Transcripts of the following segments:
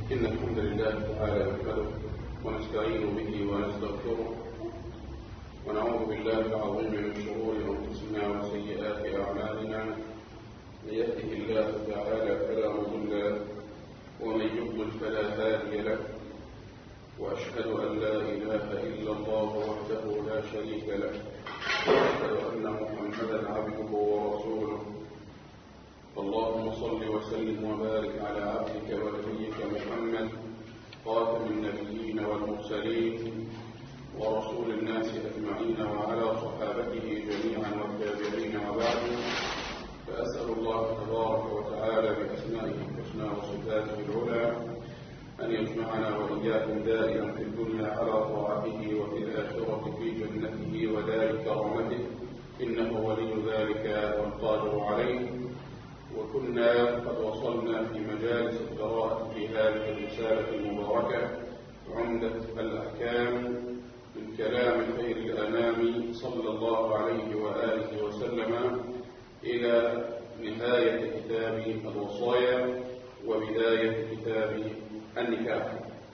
إن الحمد لله تعالى نحمده ونستعين به ونستغفره ونعوذ بالله العظيم من شرور أنفسنا وسيئات أعمالنا. من يهده الله تعالى فلا مضل له ومن يضلل فلا هادي له، وأشهد أن لا إله إلا الله وحده لا شريك له، وأشهد أن محمدا عبده ورسوله. اللهم صل وسلم وبارك على عبدك ونبيك محمد خاتم النبيين والمرسلين ورسول الناس أجمعين، وعلى صحابته جميعا والتابعين، وبعد. فأسأل الله تبارك وتعالى بأسمائه الحسنى وصفاته العلى أن يجمعنا وإياكم دائما في الدنيا على طاعته، وفي الآخرة في جنته ودار كرامته، إنه ولي ذلك والقادر عليه. وكنا قد وصلنا في مجالس القراءة في هذه الرسالة المباركة عمدة الأحكام من كلام خير الأنام صلى الله عليه وآله وسلم إلى نهاية كتاب الوصايا وبداية كتاب النكاح.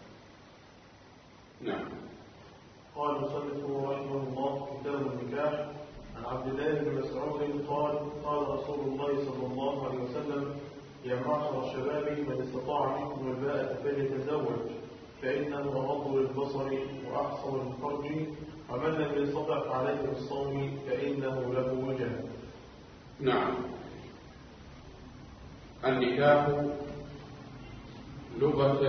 نعم. قال المصنف رحمه الله: كتاب النكاح. عن عبد الله بن مسعود قال: قال رسول الله صلى الله عليه وسلم: يا معشر الشباب من استطاع منكم الباءة فليتزوج، فإنه أغض للبصر وأحصن للفرج، ومن لم يستطع فعليه بالصوم فإنه له وجه. نعم. النكاح لغة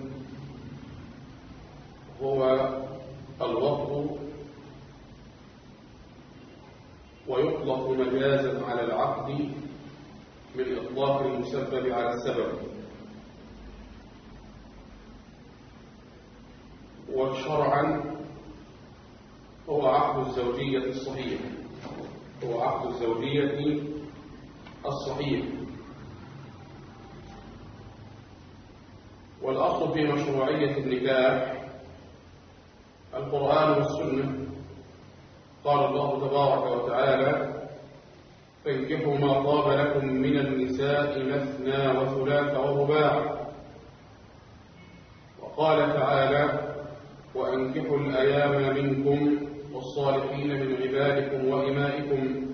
هو الوطء، ويطلق مجازا على العقد من إطلاق المسبب على السبب. وشرعا هو عقد الزوجية الصحيح، هو عقد الزوجية الصحيح. والأصل في مشروعية النكاح القرآن والسنة. قال الله تبارك وتعالى: فانكحوا ما طاب لكم من النساء مثنى وثلاث ورباع. وقال تعالى: وأنكحوا الأيام منكم والصالحين من عبادكم وإمائكم.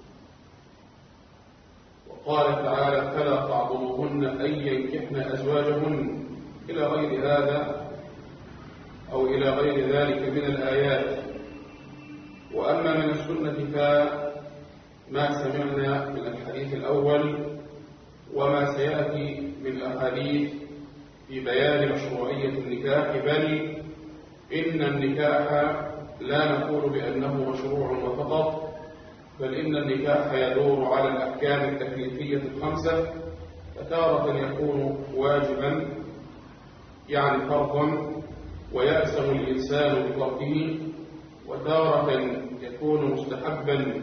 وقال تعالى: فلا تعضلوهن أن ينكحن أزواجهن، إلى غير هذا أو إلى غير ذلك من الآيات. وأما من السنة فما سمعنا من الحديث الأول وما سيأتي من أحاديث في بيان مشروعية النكاح، بل إن النكاح لا نقول بأنه مشروع وفقط، بل إن النكاح يدور على الأحكام التكليفية الخمسة، فتارة يكون واجبا يعني فرضا ويأسم الإنسان بتركه، وتارة يكون مستحبا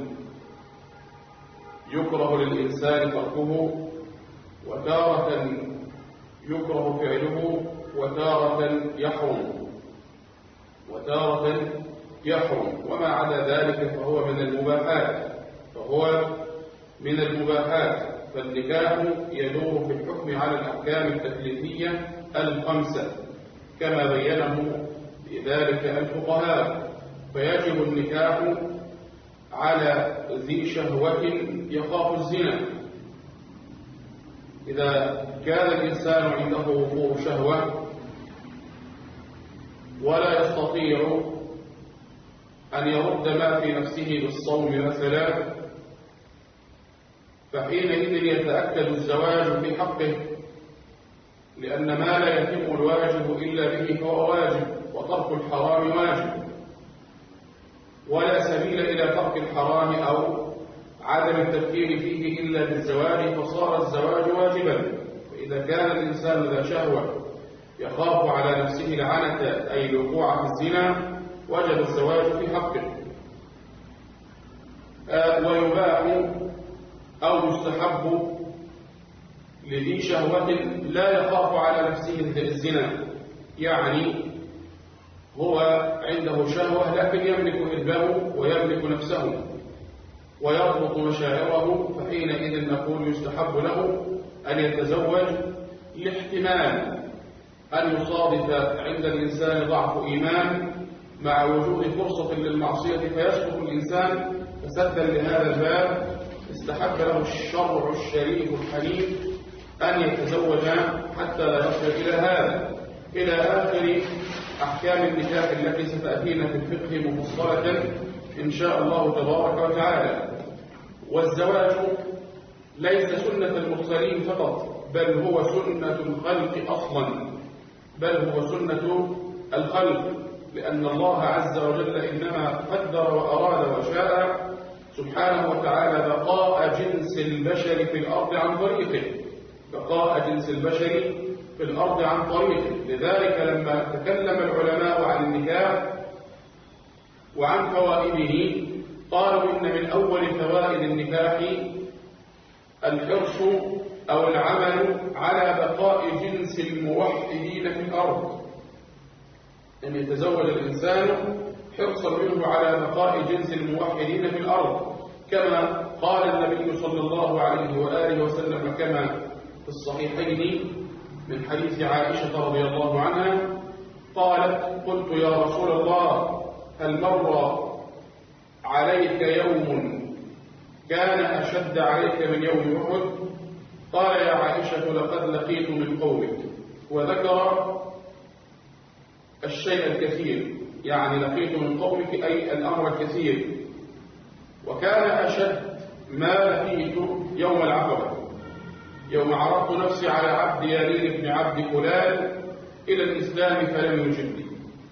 يكره للإنسان تركه، وتارة يكره فعله، وتارة يحرم، وما عدا ذلك فهو من المباحات. فالنكاح يدور في الحكم على الأحكام التكليفية الخمسة كما بينه بذلك الفقهاء. فيجب النكاح على ذي شهوة يخاف الزنا. إذا كان الإنسان عنده وفور شهوة ولا يستطيع أن يرد ما في نفسه بالصوم مثلا، فحينئذ يتأكد الزواج في حقه، لأن ما لا يتم الواجب إلا به فهو واجب، وترك الحرام واجب، ولا سبيل إلى ترك الحرام أو عدم التفكير فيه إلا بالزواج، فصار الزواج واجبا. فإذا كان الإنسان ذا شهوة يخاف على نفسه العنة أي الوقوع في الزنا، وجب الزواج في حقه. ويباح أو يستحب لذي شهوة لا يخاف على نفسه الزنا، يعني هو عنده شهوة لكن يملك إربه ويملك نفسه ويضبط مشاعره، فحينئذ نقول يستحب له أن يتزوج لاحتمال أن يصادف عند الإنسان ضعف إيمان مع وجود فرصة للمعصية فيسقط الإنسان، فسدا لهذا الباب استحب له الشرع الشريف الحنيف أن يتزوج حتى لا يصل إلى هذا، إلى آخر أحكام النكاح التي ستأتينا في الفقه مفصلة إن شاء الله تبارك وتعالى. والزواج ليس سنة المرسلين فقط، بل هو سنة الخلق أصلا، بل هو سنة الخلق، لأن الله عز وجل إنما قدر وأراد وشاء سبحانه وتعالى بقاء جنس البشر في الأرض عن طريقه، بقاء جنس البشر في الأرض عن طريقه. لذلك لما تكلم العلماء عن النكاح وعن فوائده قالوا إن من أول فوائد النكاح الحرص أو العمل على بقاء جنس الموحدين في الأرض، أن يتزوج الإنسان حرصا منه على بقاء جنس الموحدين في الأرض، كما قال النبي صلى الله عليه وآله وسلم كما في الصحيحين من حديث عائشة رضي الله عنها قالت: قلت يا رسول الله هل مر عليك يوم كان أشد عليك من يوم أحد؟ قال يا عائشة لقد لقيت من قومك، وذكر الشيء الكثير، يعني لقيت من قومك أي الأمر الكثير. وكان أشد ما لقيت يوم العقبة، يوم عرضت نفسي على عبد يالين بن عبد كلال إلى الإسلام فلم يجبني.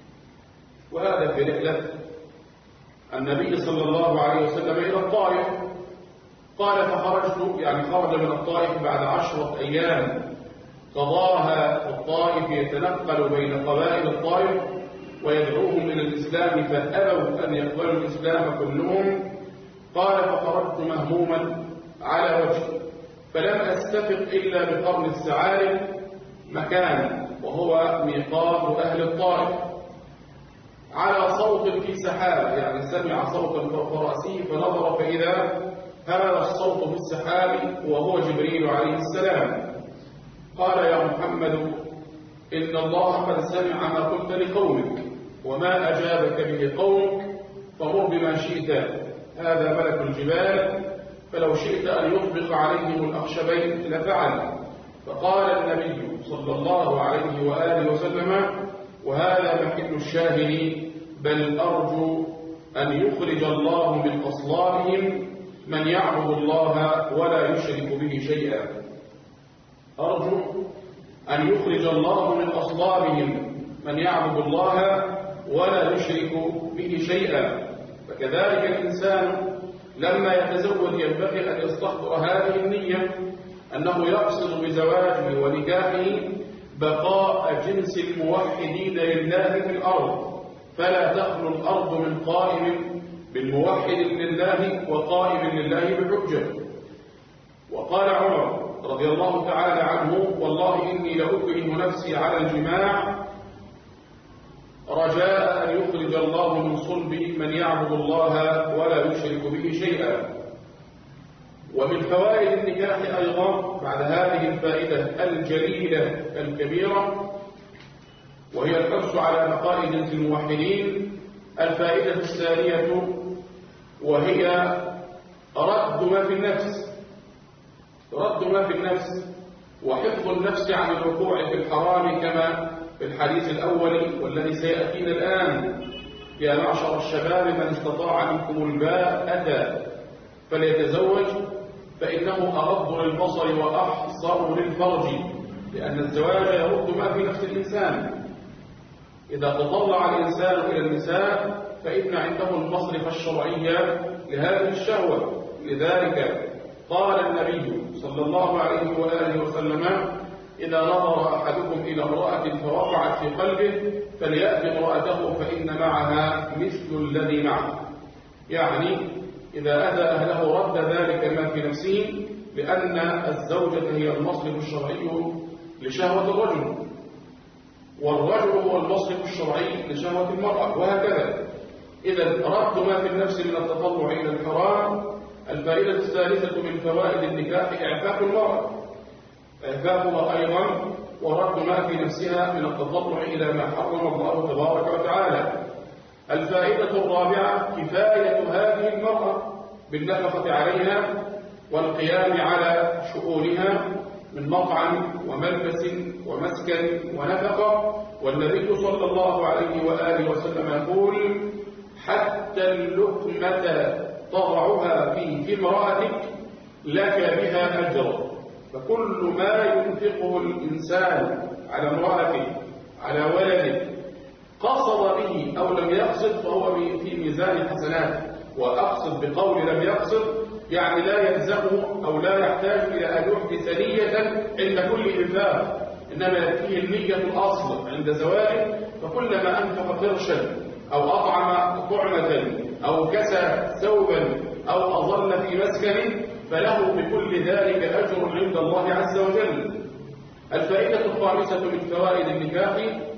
وهذا في رحلة النبي صلى الله عليه وسلم إلى الطائف. قال فخرجت، يعني خرج من الطائف بعد 10 أيام قضاها في الطائف يتنقل بين قبائل الطائف ويدعوهم إلى الإسلام فأبوا أن يقبلوا الإسلام كلهم. قال فخرجت مهموما على وجهي فلم أستفق إلا بقرن السعالب مكان وهو ميقات أهل الطائف، على صوت في سحاب، يعني سمع صوتا فوق رأسه فنظر فإذا هذا الصوت في السحاب وهو جبريل عليه السلام. قال يا محمد إن الله قد سمع ما قلت لقومك وما أجابك به قومك فمر بما شئت، هذا ملك الجبال فلو شئت أن يطبق عليهم الأخشبين لفعل. فقال النبي صلى الله عليه وآله وسلم وهذا محل الشاهد بل أرجو أن يخرج الله من أصلابهم من يعبد الله ولا يشرك به شيئا. أرجو أن يخرج الله من أصلابهم من يعبد الله ولا يشرك به شيئا. فكذلك الإنسان لما يتزوج ينبغي أن يستحضر هذه النية أنه يقصد بزواجه ونكاحه بقاء جنس الموحدين لله في الأرض، فلا تخلو الأرض من قائم بالموحد لله وقائم لله بحجة. وقال عمر رضي الله تعالى عنه والله إني لأكره نفسي على الجماع رجاء أن يخرج الله من صلبه من يعبد الله ولا يشرك به شيئا. ومن فوائد النكاح أيضا بعد هذه الفائدة الجليلة الكبيرة وهي الحرص على بقاء جنس الموحدين، الفائدة الثانية وهي رد ما في النفس، رد ما في النفس وحفظ النفس عن الوقوع في الحرام كما في الحديث الأول والذي سيأتينا الآن: يا معشر الشباب من استطاع منكم الباءة فليتزوج فإنه أغض للبصر وأحصر للفرج، لأن الزواج يرد ما في نفس الإنسان. إذا تطلع الإنسان إلى النساء فإن عنده المصرف الشرعي لهذه الشهوة. لذلك قال النبي صلى الله عليه وآله وسلم إذا نظر أحدكم إلى امرأة فوقعت في قلبه فليأتي امرأته فإن معها مثل الذي معه، يعني إذا أتى أهله رد ذلك ما في نفسه، لأن الزوجة هي المصرف الشرعي لشهوة الرجل، والرجل هو المصرف الشرعي لشهوة المرأة، وهكذا. إذا رد ما في النفس من التطلع إلى الحرام. الفائدة الثالثة من فوائد النكاح إعفاف المرأة، إعفافها أيضا ورد ما في نفسها من التطلع إلى ما حرم الله تبارك وتعالى. الفائدة الرابعة كفاية هذه المرأة بالنفقة عليها والقيام على شؤونها من مطعم وملبس ومسكن ونفقة. والنبي صلى الله عليه وآله وسلم يقول حتى اللقمة تضعها في امرأتك لك بها أجر. فكل ما ينفقه الإنسان على امرأته على ولده قصد به أو لم يقصد فهو في ميزان حسنات. وأقصد بقول لم يقصد يعني لا يلزمه أو لا يحتاج إلى أن يحدث نية عند كل إنفاق، إنما يكفيه النية الأصل عند زواله. فكلما أنفق قرشا أو أطعم طعمة أو كسى ثوبا أو أظل في مسكن فله بكل ذلك أجر عند الله عز وجل. الفائدة الخامسة من فوائد النكاح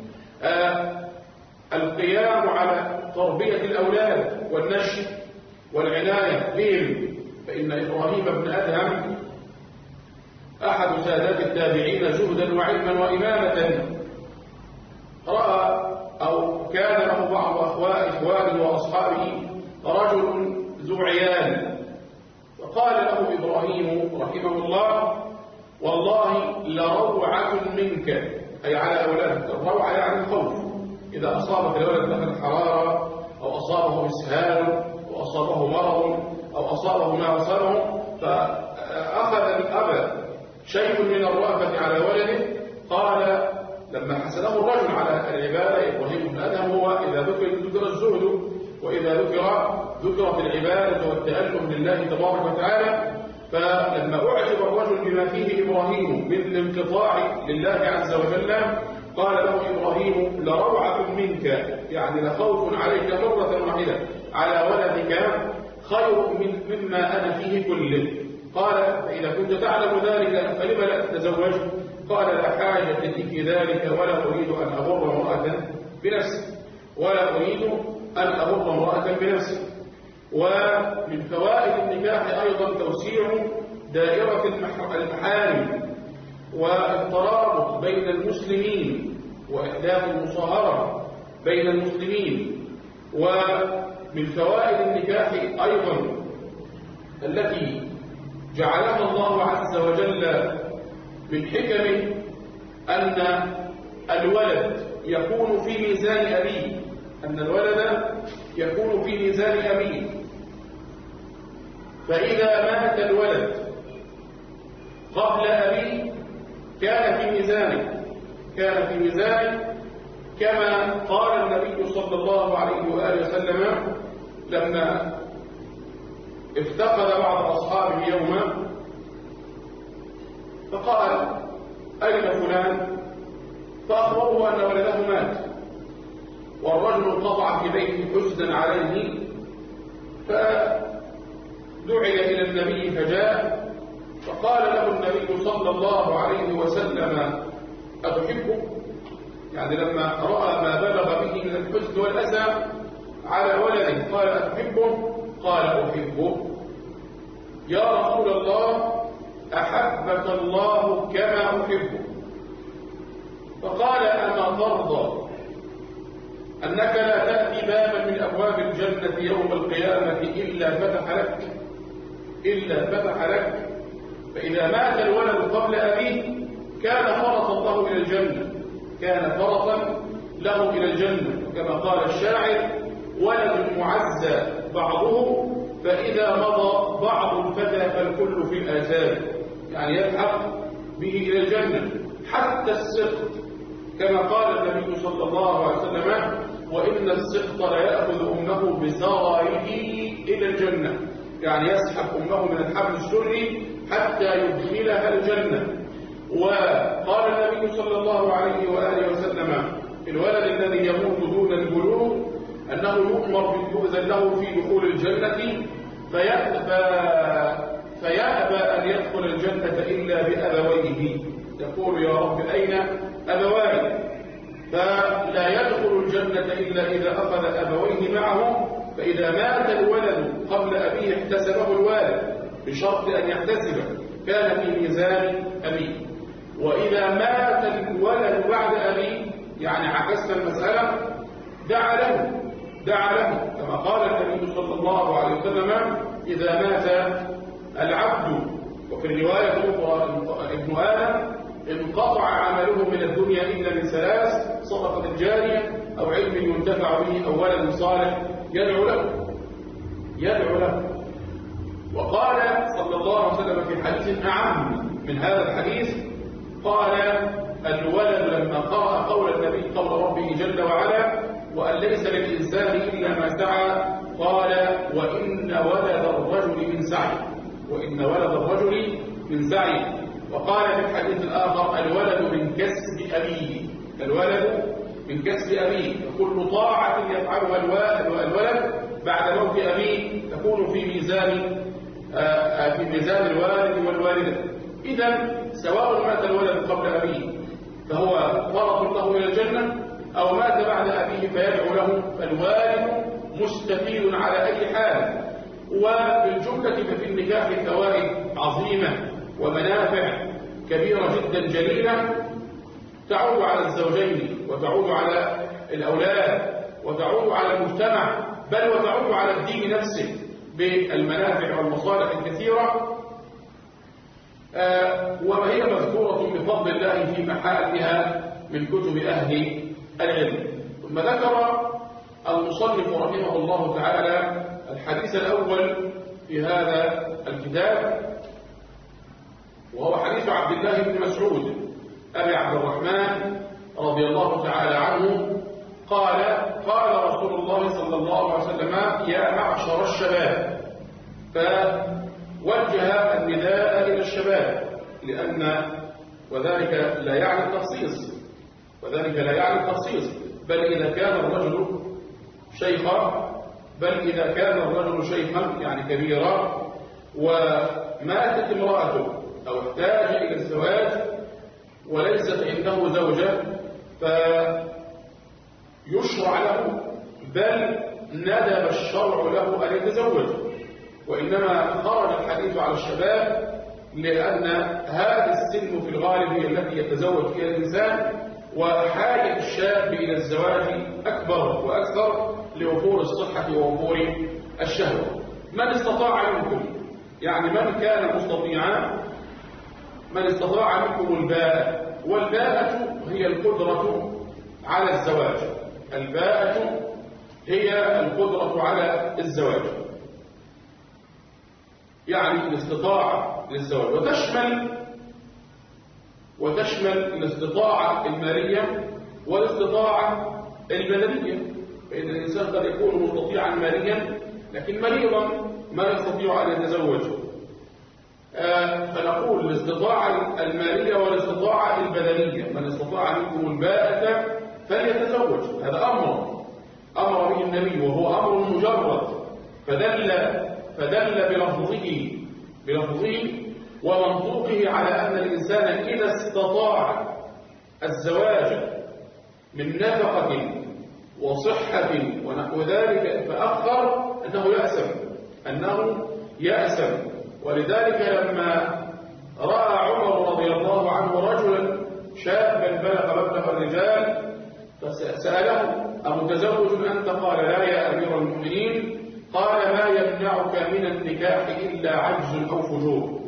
القيام على تربية الأولاد والنشء والعناية بهم. فإن إبراهيم بن أدهم أحد سادات التابعين جهدا وعلما وإمامة رأى أو كان له بعض إخوانه وأصحابه رجل ذو عيال، فقال له إبراهيم رحمه الله والله لروعة منك، أي على أولادك. الروعة يعني الخوف، إذا أصابك الولد مثلا حرارة أو أصابه إسهال أو أصابه مرض أو أصابه ما أصابه فأخذ الأب شيء من الرأفة على ولده. قال لما حسنه الرجل على العبادة إبراهيم بن أدهم هو إذا ذكر الزهد وإذا ذكرت العبادة والتألم لله تبارك وتعالى. فلما أعجب الرجل بما فيه إبراهيم من الانقطاع لله عز وجل قال له إبراهيم لروعة منك، يعني لخوف عليك مرة واحدة على ولدك خير مما أنا فيه كله. قال فإذا كنت تعلم ذلك فلم لا تتزوج؟ قال لا حاجة لي في ذلك ولا أريد أن أضر امرأة بنفسي ومن فوائد النكاح أيضا توسيع دائرة المحارم والترابط بين المسلمين وإحداث المصاهرة بين المسلمين. ومن فوائد النكاح أيضا التي جعلها الله عز وجل من حكمه أن الولد يكون في ميزان أبيه، فإذا مات الولد قبل أبيه كان في ميزانه كما قال النبي صلى الله عليه وآله وسلم لما افتقد بعض أصحابه يوما فقال أين فلان؟ فأخبره أن ولده مات، والرجل انقطع في بيته حزنا عليه، فدعي إلى النبي فجاء فقال له النبي صلى الله عليه وسلم أتحبه؟ يعني لما رأى ما بلغ به من الحزن والأسى على ولده قال أتحبه؟ قال أحبه. يا رسول الله أحبك الله كما أحبه. فقال أما ترضى أنك لا تأتي بابا من أبواب الجنة يوم القيامة إلا فتح لك فإذا مات الولد قبل أبيه كان فرطا له إلى الجنة كما قال الشاعر ولد معزى بعضه فإذا مضى بعض الفتى فالكل في الآثار، يعني يلحق به إلى الجنة. حتى السقط كما قال النبي صلى الله عليه وسلم وإن السقط ليأخذ أمه بسرائه إلى الجنة، يعني يسحب أمه من الحبل السري حتى يدخلها الجنة. وقال النبي صلى الله عليه وآله وسلم الولد الذي يموت دون البلوغ أنه يؤذن له في دخول الجنة فيأبى أن يدخل الجنة إلا بأبويه، يقول يا رب أين أبواي؟ فلا يدخل الجنة إلا إذا أخذ أبويه معه. فإذا مات الولد قبل أبيه احتسبه الوالد بشرط أن يحتسبه، كان في ميزان أبيه. وإذا مات الولد بعد أبيه يعني عكسنا المسألة دعا له كما قال النبي صلى الله عليه وسلم إذا مات العبد، وفي الرواية الأخرى ابن آدم انقطع عمله من الدنيا إلا من ثلاث: صدقة جارية أو علم ينتفع به أو ولد صالح يدعو له. وقال صلى الله عليه وسلم في حديث أعم من هذا الحديث قال: الولد لما قرأ قول النبي قول ربه جل وعلا: وأن ليس للإنسان إلا ما سعى، قال: وإن ولد الرجل من سعي. وقال في الحديث الآخر: الولد من كسب أبيه، فكل طاعة يفعلها الولد بعد موت أبيه تكون في ميزان الوالد والوالدة. إذا سواء مات الولد قبل أبيه فهو ورث له إلى الجنة، أو مات بعد أبيه فيدعو له، فالوالد مستفيد على أي حال. وبالجملة ففي النكاح فوائد عظيمة ومنافع كبيرة جدا جليلة تعود على الزوجين وتعود على الأولاد وتعود على المجتمع، بل وتعود على الدين نفسه بالمنافع والمصالح الكثيرة، وهي مذكورة بفضل الله في محالها من كتب أهل العلم. ثم ذكر المصنف رحمه الله تعالى الحديث الأول في هذا الكتاب، وهو حديث عبد الله بن مسعود أبي عبد الرحمن رضي الله تعالى عنه قال: قال رسول الله صلى الله عليه وسلم: يا معشر الشباب، فوجه النداء إلى الشباب، وذلك لا يعني التخصيص، بل إذا كان الرجل شيخا يعني كبيرا وماتت امرأته أو احتاج إلى الزواج وليست عنده زوجة فيشرع له، بل ندب الشرع له أن يتزوج. وإنما خرج الحديث على الشباب لأن هذه السن في الغالب هي التي يتزوج فيها الإنسان، وحاجة الشاب إلى الزواج أكبر وأكثر لوفور الصحة ووفور الشهوة. من استطاع منكم، يعني من كان مستطيعا، من استطاع منكم الباءة، والباءة هي القدرة على الزواج، الباءة هي القدرة على الزواج، يعني الاستطاعة للزواج، وتشمل الاستطاعة المالية والاستطاعة البدنية. فإن الإنسان قد يكون مستطيعا ماليا لكن مريضا ما يستطيع أن يتزوج، فنقول الاستطاعة المالية والاستطاعة البدنية. من استطاع منكم الباءة فليتزوج، هذا أمر به النبي، وهو أمر مجرد، فدل بلفظه ومنطوقه على أن الإنسان إذا استطاع الزواج من نفقة وصحة ونحو ذلك فأخر أنه يأسم. ولذلك لما رأى عمر رضي الله عنه رجلا شابا بلغ مبلغ الرجال فسأله: أمتزوج أنت؟ قال: لا يا أمير المؤمنين. قال: ما يمنعك من النكاح إلا عجز أو فجور.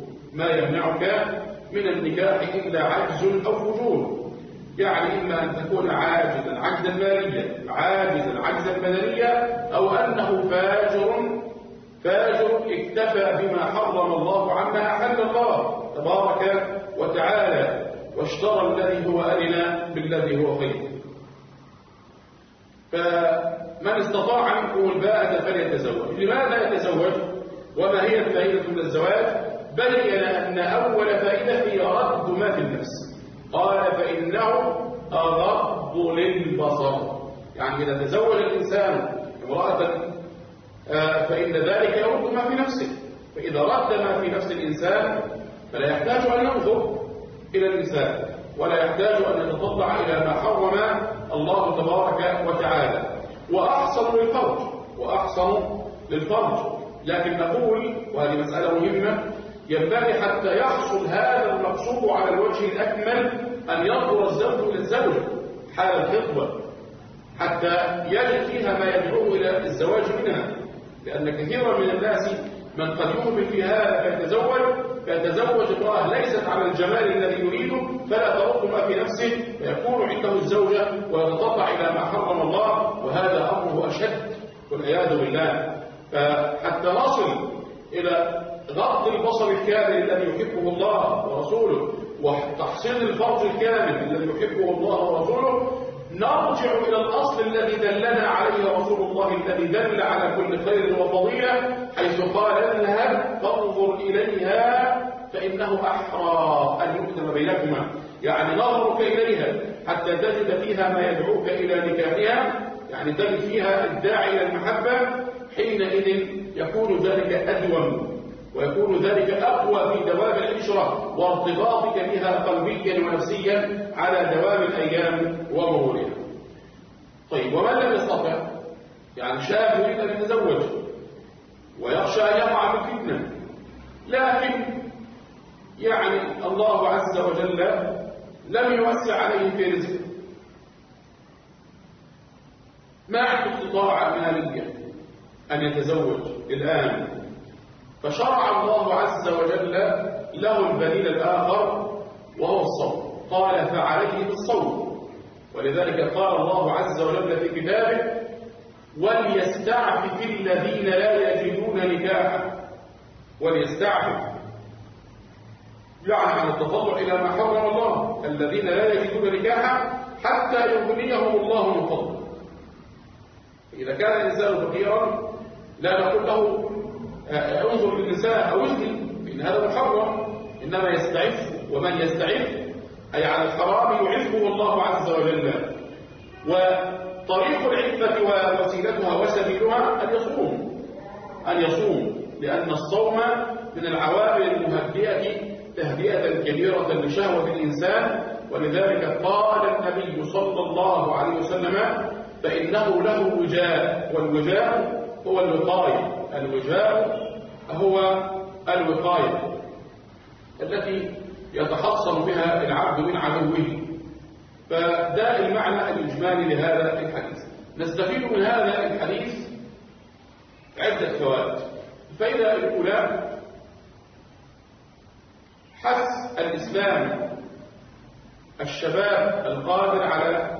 يعني إما أن تكون عاجزا عجزا ماليا، عاجزا بدنيا، أو أنه فاجر اكتفى بما حرم الله عما أحل الله تبارك وتعالى، واشترى الذي هو أدنى بالذي هو خير. فمن استطاع منكم الباءة فليتزوج. لماذا يتزوج؟ وما هي الفائدة من الزواج؟ بين أن أول فائدة هي رد ما في النفس. قال: فإنه أغض للبصر، يعني إذا تزوج الإنسان امرأة فإن ذلك يرد ما في نفسه، فإذا رد ما في نفس الإنسان فلا يحتاج أن ينظر إلى النساء ولا يحتاج أن يتطلع إلى ما حرم الله تبارك وتعالى، وأحصن للفرج. لكن نقول، وهذه مسألة مهمة، ينبغي حتى يحصل هذا المقصود على الوجه الأكمل أن ينظر الزوج إلى الزوجة حال الخطبة حتى يجد فيها ما يدعوه إلى الزواج منها، لأن كثيرا من الناس من قد يؤمن في هذا فيتزوج امرأة ليست على الجمال الذي يريده فلا ترد ما في نفسه فيكون عنده الزوجة ويتطلع إلى ما حرم الله، وهذا أمره أشد والعياذ بالله. فحتى نصل إلى غض البصر الكامل الذي يحبه الله ورسوله وتحصيل الفرج الكامل الذي يحبه الله ورسوله، نرجع إلى الأصل الذي دلنا عليه رسول الله الذي دل على كل خير وفضيلة، حيث قال اذهب فانظر إليها فإنه أحرى أن يكتب بينكما، يعني نظرك إليها حتى تجد فيها ما يدعوك إلى نكاحها، يعني تجد فيها الداعي إلى المحبة، حينئذ يكون ذلك أدوم ويكون ذلك أقوى في دوام العشرة وارتباطك بها قلبيا ونفسيا على دوام الأيام ومرورها. طيب، ومن لم يستطع، يعني شاب يريد أن يتزوج ويخشى أن يقع في الفتنة، لكن يعني الله عز وجل لم يوسع عليه في رزقه، ما عنده استطاعة مالية أن يتزوج الآن، فشرع الله عز وجل له البديل الآخر وهو الصوم، قال فعليه بالصوم. ولذلك قال الله عز وجل في كتابه وليستعفف الذين لا يجدون نكاحا، وليستعفف يعني عن التطلع إلى ما حرم الله، الذين لا يجدون نكاحا حتى يغنيهم الله من فضله. إذا كان الإنسان فقيرا لا نقول له انظر للنساء أو اذن، إن هذا محرم، إنما يستعف، ومن يستعف أي على الحرام يعفه الله عز وجل. وطريق العفة ووسيلتها وسبيلها أن يصوم، لأن الصوم من العوامل المهدئة تهدئة كبيرة لشهوة الإنسان. ولذلك قال النبي صلى الله عليه وسلم فإنه له وجاء، والوجاء هو الوقاية، الوجاء هو الوقاية التي يتحصن بها العبد من عدوه. فده المعنى الإجمالي لهذا الحديث. نستفيد من هذا الحديث عدة فوائد. الفائدة الأولى حث الإسلام الشباب القادر على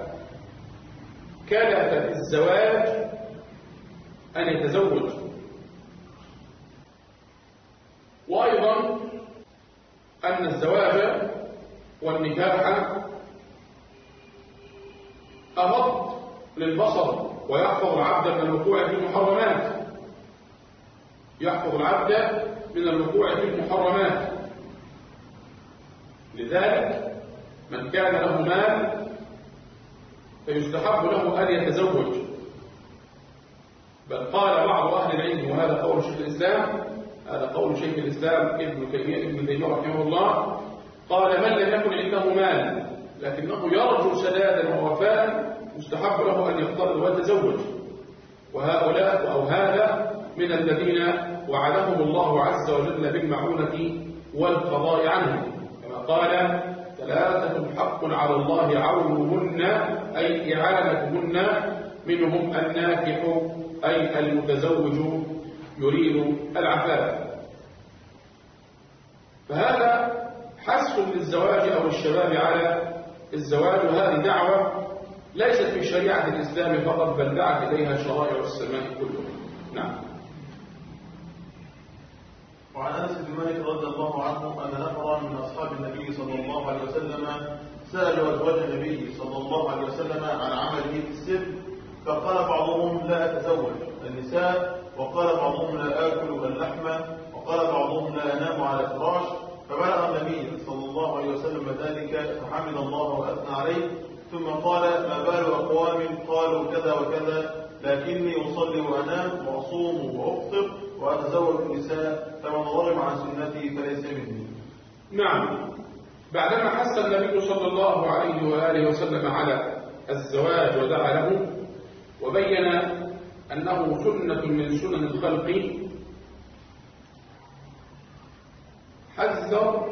كلفة الزواج أن يتزوج، وأيضا أن الزواج والنكاح أغض للبصر ويحفظ العبد من الوقوع في المحرمات، يحفظ العبد من الوقوع في المحرمات. لذلك من كان له مال فيستحب له أن يتزوج، بل قال بعض أهل العلم، وهذا قول شيخ الإسلام، هذا قول شيخ الإسلام ابن تيمية رحمه الله، قال من لم يكن عنده مال لكنه يرجو سدادا ووفاء يستحب له أن يقترض ويتزوج، وهؤلاء أو هذا من الذين وعدهم الله عز وجل بالمعونة والقضاء عنهم، كما قال ثلاثة حق على الله عونهن أي إعانتهن، منهم الناكح أي المتزوج يريد العفاف. فهذا حث للزواج أو الشباب على الزواج، وهذه دعوة ليست في شريعة الإسلام فقط بل دعت إليها شرائع السماء كلها. نعم. وعن أنس بن مالك رضي الله عنه أن نفرا من أصحاب النبي صلى الله عليه وسلم سألوا أزواج النبي صلى الله عليه وسلم عن عمله في السر، فقال بعضهم لا أتزوج النساء، وقال بعضهم لا آكل اللحم، وقال بعضهم لا أنام على فراش. فبلغ النبي صلى الله عليه وسلم ذلك فحمد الله وأثنى عليه، ثم قال ما بال أقوام قالوا كذا وكذا، لكني أصلي وأنام وأصوم وأفطر وأتزوج النساء، فمن ضرب عن سنتي فليس مني. نعم. بعدما حث النبي صلى الله عليه وآله وسلم على الزواج ودعا له وبين أنه سنة من سنن الخلق، حذر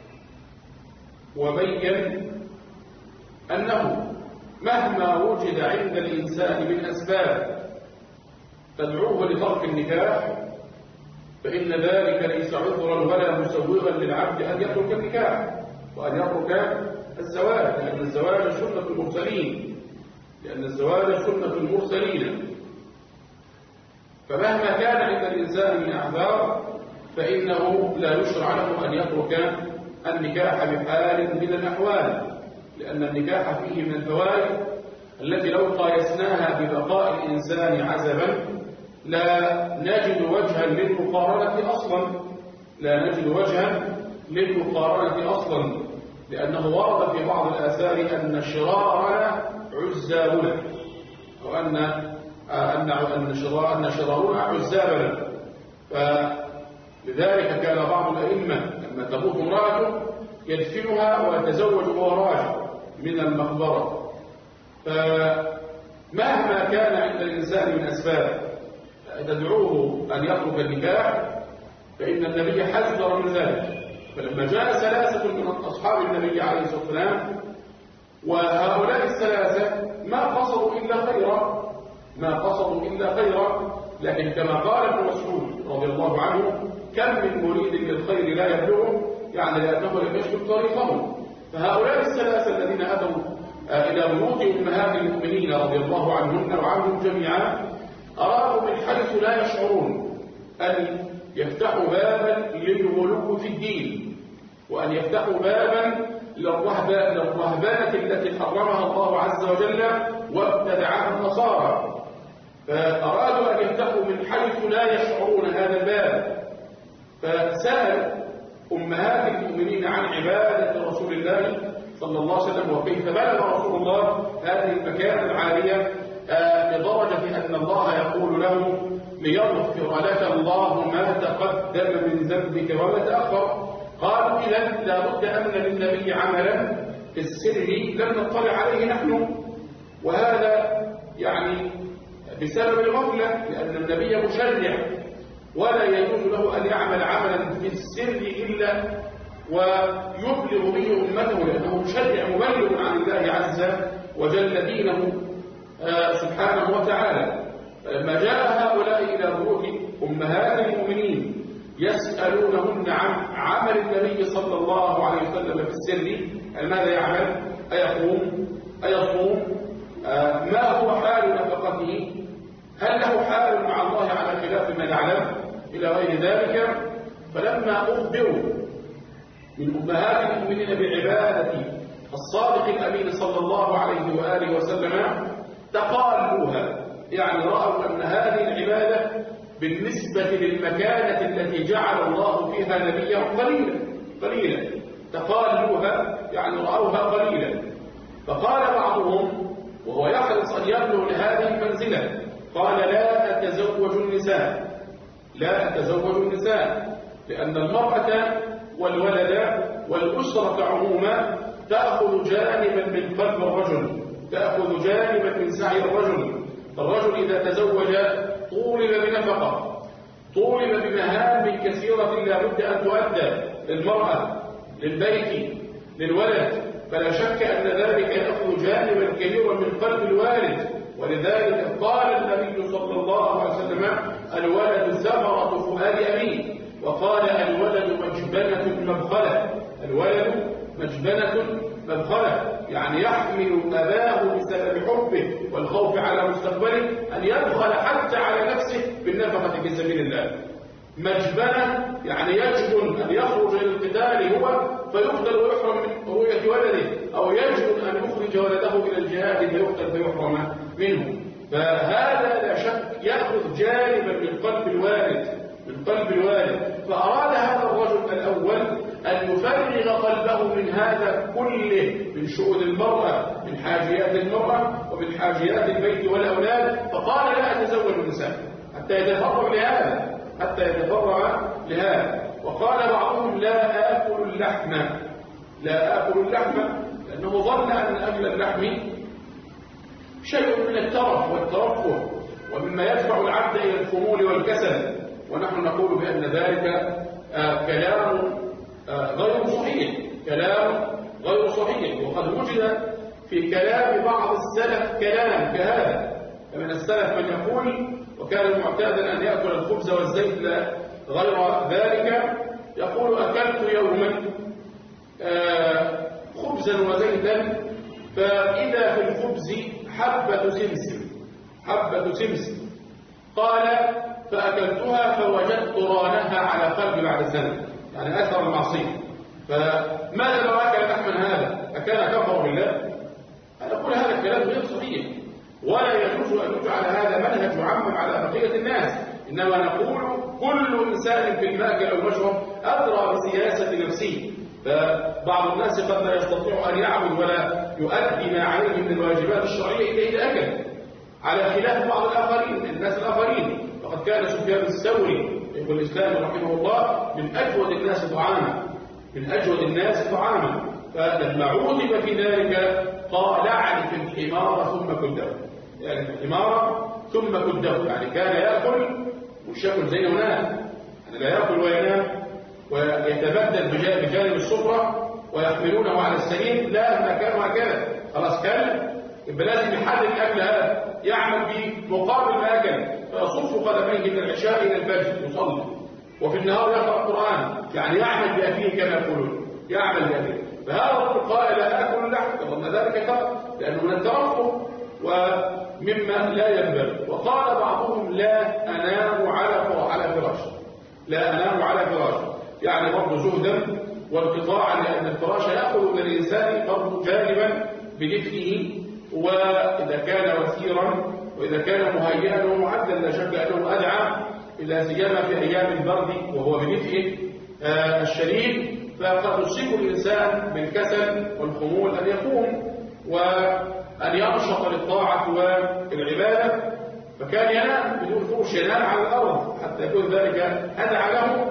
وبين أنه مهما وجد عند الإنسان من أسباب تدعوه لترك النكاح فإن ذلك ليس عذرا ولا مسوغا للعبد أن يترك النكاح وأن يترك الزواج، لأن الزواج سنة المرسلين، فمهما كان عند الإنسان من أعذار فإنه لا يشرع له أن يترك النكاح بحال من الأحوال، لأن النكاح فيه من الفوائد التي لو قايسناها ببقاء الإنسان عزبا لا نجد وجها للمقارنة أصلا، لأنه ورد في بعض الآثار أن شرارنا عزابنا، أو أن شرارنا عزابنا. فلذلك كان بعض الأئمة لما تموت امرأته يدفنها ويتزوج وهو راجع من المقبرة. فمهما كان عند الإنسان من أسباب تدعوه أن يترك النكاح فإن النبي حذر من ذلك. فلما جاء ثلاثة من أصحاب النبي عليه الصلاة والسلام، وهؤلاء الثلاثة ما قصدوا إلا خيرا، لكن كما قال ابن مسعود رضي الله عنه: كم من مريد للخير لا يبلغه، يعني لأنه لم يسلك طريقه. فهؤلاء الثلاثة الذين أتوا إلى بيوت أمهات المؤمنين رضي الله عنهن وعنهم جميعا أرادوا من حيث لا يشعرون أن يفتحوا بابا للغلو في الدين، وأن يفتحوا بابا للرهبانة التي حرمها الله عز وجل وابتدعها النصارى. فأرادوا أن يفتحوا من حيث لا يشعرون هذا الباب، فسأل أمهات المؤمنين عن عبادة رسول الله صلى الله عليه وسلم وكيف بلغ رسول الله هذه المكانة العالية لدرجة أن الله يقول له: ليغفر لك الله ما تقدم من ذنبك وما تأخر. قالوا: إذن لابد أن للنبي عملا في السر لم نطلع عليه نحن، وهذا يعني بسبب الغفلة، لأن النبي مشرع ولا يجوز له أن يعمل عملا في السر إلا ويبلغ به أمته، لأنه مشرع مبلغ عن الله عز وجل دينه سبحانه وتعالى. فلما جاء هؤلاء إلى بيوت أمهات المؤمنين يسألونهن عن عمل النبي صلى الله عليه وسلم في السر، ماذا يعمل؟ أيقوم؟ أيصوم؟ ما هو حال نفقته؟ هل له حال مع الله على خلاف ما نعلم؟ إلى غير ذلك. فلما أخبروا من أمهات المؤمنين بعبادة الصادق الأمين صلى الله عليه وآله وسلم تقالوها، يعني رأوا أن هذه العبادة بالنسبة للمكانة التي جعل الله فيها نبيه قليلا تقالوها، يعني رأوها قليلا. فقال بعضهم وهو يحرص أن يبلغ لهذه المنزلة، قال: لا أتزوج النساء، لأن المرأة والولد والأسرة عموما تأخذ جانبا من قلب الرجل، تأخذ جانبا من سعي الرجل. فالرجل إذا تزوج طولب بنفقة، طولب بمهام كثيرة لا بد أن تؤدى للمرأة، للبيت، للولد، فلا شك أن ذلك يأخذ جانبا كبيرا من قلب الوالد. ولذلك قال النبي صلى الله عليه وسلم: الولد ثمرة فؤاد أبيه، وقال: الولد مجبنة مبخلة، يعني يحمل أباه بسبب حبه والخوف على مستقبله أن يبخل حتى على نفسه بالنفقة في سبيل الله. مجبنة يعني يجبن أن يخرج إلى القتال هو فيقتل ويحرم من رؤية ولده، أو يجبن أن يخرج ولده إلى الجهاد فيقتل فيحرم منه. فهذا لا شك يأخذ جانبا من قلب الوالد. فأراد هذا الرجل الأول أن يفرغ قلبه من هذا كله، من شؤون المرأة، من حاجيات المرأة ومن حاجيات البيت والأولاد. فقال: لا أتزوج النساء حتى يتفرغ لهذا. وقال بعضهم: لا آكل اللحم، لأنه ظن أن أكل اللحم شيء من الترف والترفه ومما يدفع العبد إلى الخمول والكسل. ونحن نقول بأن ذلك كلام غير صحيح، كلام غير صحيح. وقد وجد في كلام بعض السلف كلام كهذا، فمن السلف من يقول وكان معتادا أن يأكل الخبز والزيت غير ذلك، يقول أكلت يوما خبزا وزيتا فإذا في الخبز حبة سمسم، قال فأكلتها فوجدت رانها على قلبي بعد سنة، يعني أثر المعصية. فماذا لو أكل لحما هذا؟ أكان كفر بالله؟ أنا أقول هذا الكلام غير صحيح، ولا يجوز أن يجعل هذا منهج يعمم على بقية الناس، إنما نقول كل إنسان في المأكل أو المشرب أدرى بسياسة نفسه. فبعض الناس قد لا يستطيع أن يعبد ولا يؤدي ما عليه من الواجبات الشرعية إلا إذا أكل، على خلاف بعض الناس الآخرين. فقد كان سفيان الثوري ابن الإسلام رحمه الله من أجود الناس طعاما، فلما عوضب في ذلك قال اعرف الحمار ثم كده، يعني الحمار ثم كده، يعني كان يأكل مش يأكل زي هناك، يعني لا يأكل وينام ويتبدل بجانب السفرة ويحملونه على السرير، لا، ما كانوا هكذا، خلاص كان يبقى لازم يحدد الأكل هذا، يعمل بمقابل ما أكل، فيصف قدميه من العشاء إلى الفجر يصلي، وفي النهار يقرأ القرآن، يعني يعمل بأكله كما يقولون، يعمل بأكله. فهذا الرجل قال لا آكل اللحم، فظن ذلك كفر لأنه من الترفه ومما لا ينبغي. وقال بعضهم لا أنام على فراش، يعني برضه زهدا وانقطاعا، لأن الفراش يأخذ من الإنسان برضه جانبا بدفئه، وإذا كان وثيرا وإذا كان مهيئا ومعدا لا شك أنه أدعى، إلا سيما في أيام البرد وهو بدفئه الشديد، فقد يصيب الإنسان بالكسل والخمول أن يقوم وأن ينشط للطاعة والعبادة، فكان ينام بدون فرش، ينام على الأرض حتى يكون ذلك أدعى له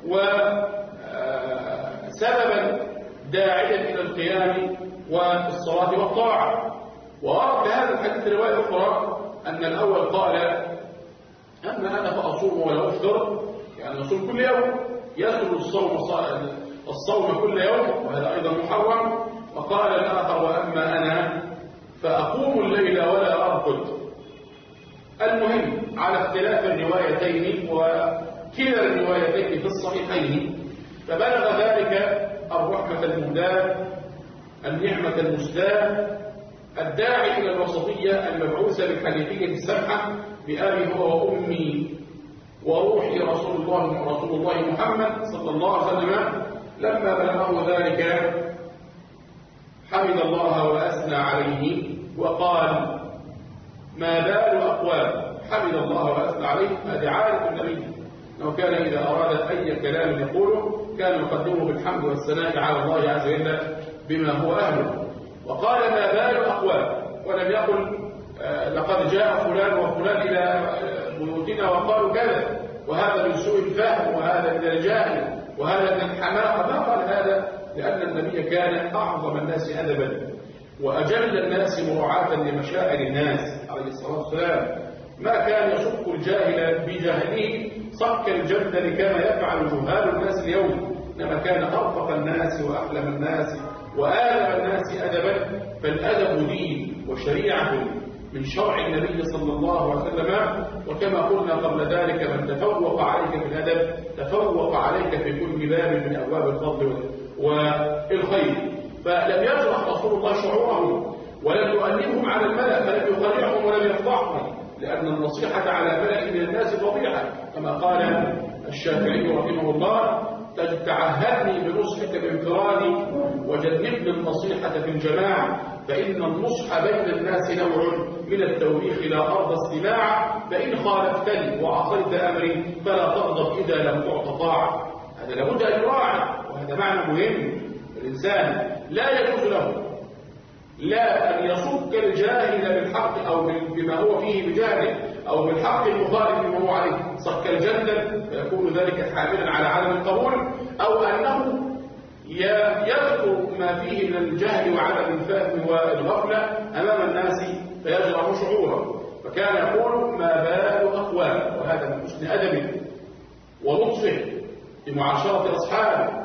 وسببا داعيا إلى القيام والصلاة والطاعة. وورد هذا الحديث رواية أخرى أن الأول قال أما أنا فأصوم ولا أفطر، يعني أصوم كل يوم، يدخل الصوم كل يوم، وهذا أيضا محرم. وقال الآخر وأما أنا فأقوم الليل ولا أرقد. المهم على اختلاف الروايتين، وكلا الروايتين في الصحيحين، فبلغ ذلك الرحمة المهداة النعمة المسداة الداعي إلى الوسطية المبعوثة بالحنيفية السمحة بأبي هو وأمي وروحي رسول الله محمد صلى الله عليه وسلم، لما بلغه ذلك حمد الله وأثنى عليه وقال ما بال أقوام حمد الله وأثنى عليه. هذه عادة النبي أنه كان إذا أراد أي كلام يقوله كان يقدمه بالحمد والثناء على الله عز وجل بما هو أهله. وقال ما بال أقوام، ولم يقل لقد جاء فلان وفلان إلى بيوتنا وقالوا كذا، وهذا من سوء الفهم، وهذا من الجهل، وهذا من الحماقة. ما قال هذا لأن النبي كان أعظم الناس أدبا وأجل الناس مراعاة لمشاعر الناس عليه الصلاة والسلام. ما كان يصك الجاهل بجهله صك الجدل كما يفعل جهال الناس اليوم، إنما كان أرفق الناس وأحلم الناس وآلم الناس أدبا. فالأدب دين وشريعة من شرع النبي صلى الله عليه وسلم، وكما قلنا قبل ذلك من تفوق عليك في الأدب تفوق عليك في كل باب من أبواب الفضل والخير. فلم يجرح رسول الله شعورهم ولم يؤلمهم على الملأ، فلم يخرعهم ولم يفضحهم، لأن النصيحة على ملأ من الناس فضيحة، كما قال الشافعي رحمه الله تعهدني بنصحك بانفرادي وجنبني النصيحة في الجماعة، فإن النصح بين الناس نوع من التوبيخ لا أرضى استماعا، فإن خالفتني وعصيت أمري فلا تغضب إذا لم تعط طاعة. هذا لابد أن يراعى، وهذا معنى مهم. الإنسان لا يجوز له لا أن يصك الجاهل بالحق أو بما هو فيه بجهله، أو بالحق المخالف بما هو عليه صك الجدل، فيكون ذلك حاملا على عدم القبول، أو أنه يذكر ما فيه من الجهل وعدم الفهم والغفلة أمام الناس فيجرح شعوره. فكان يقول ما بال أقوام، وهذا من حسن أدبه ولطفه بمعاشرة أصحابه،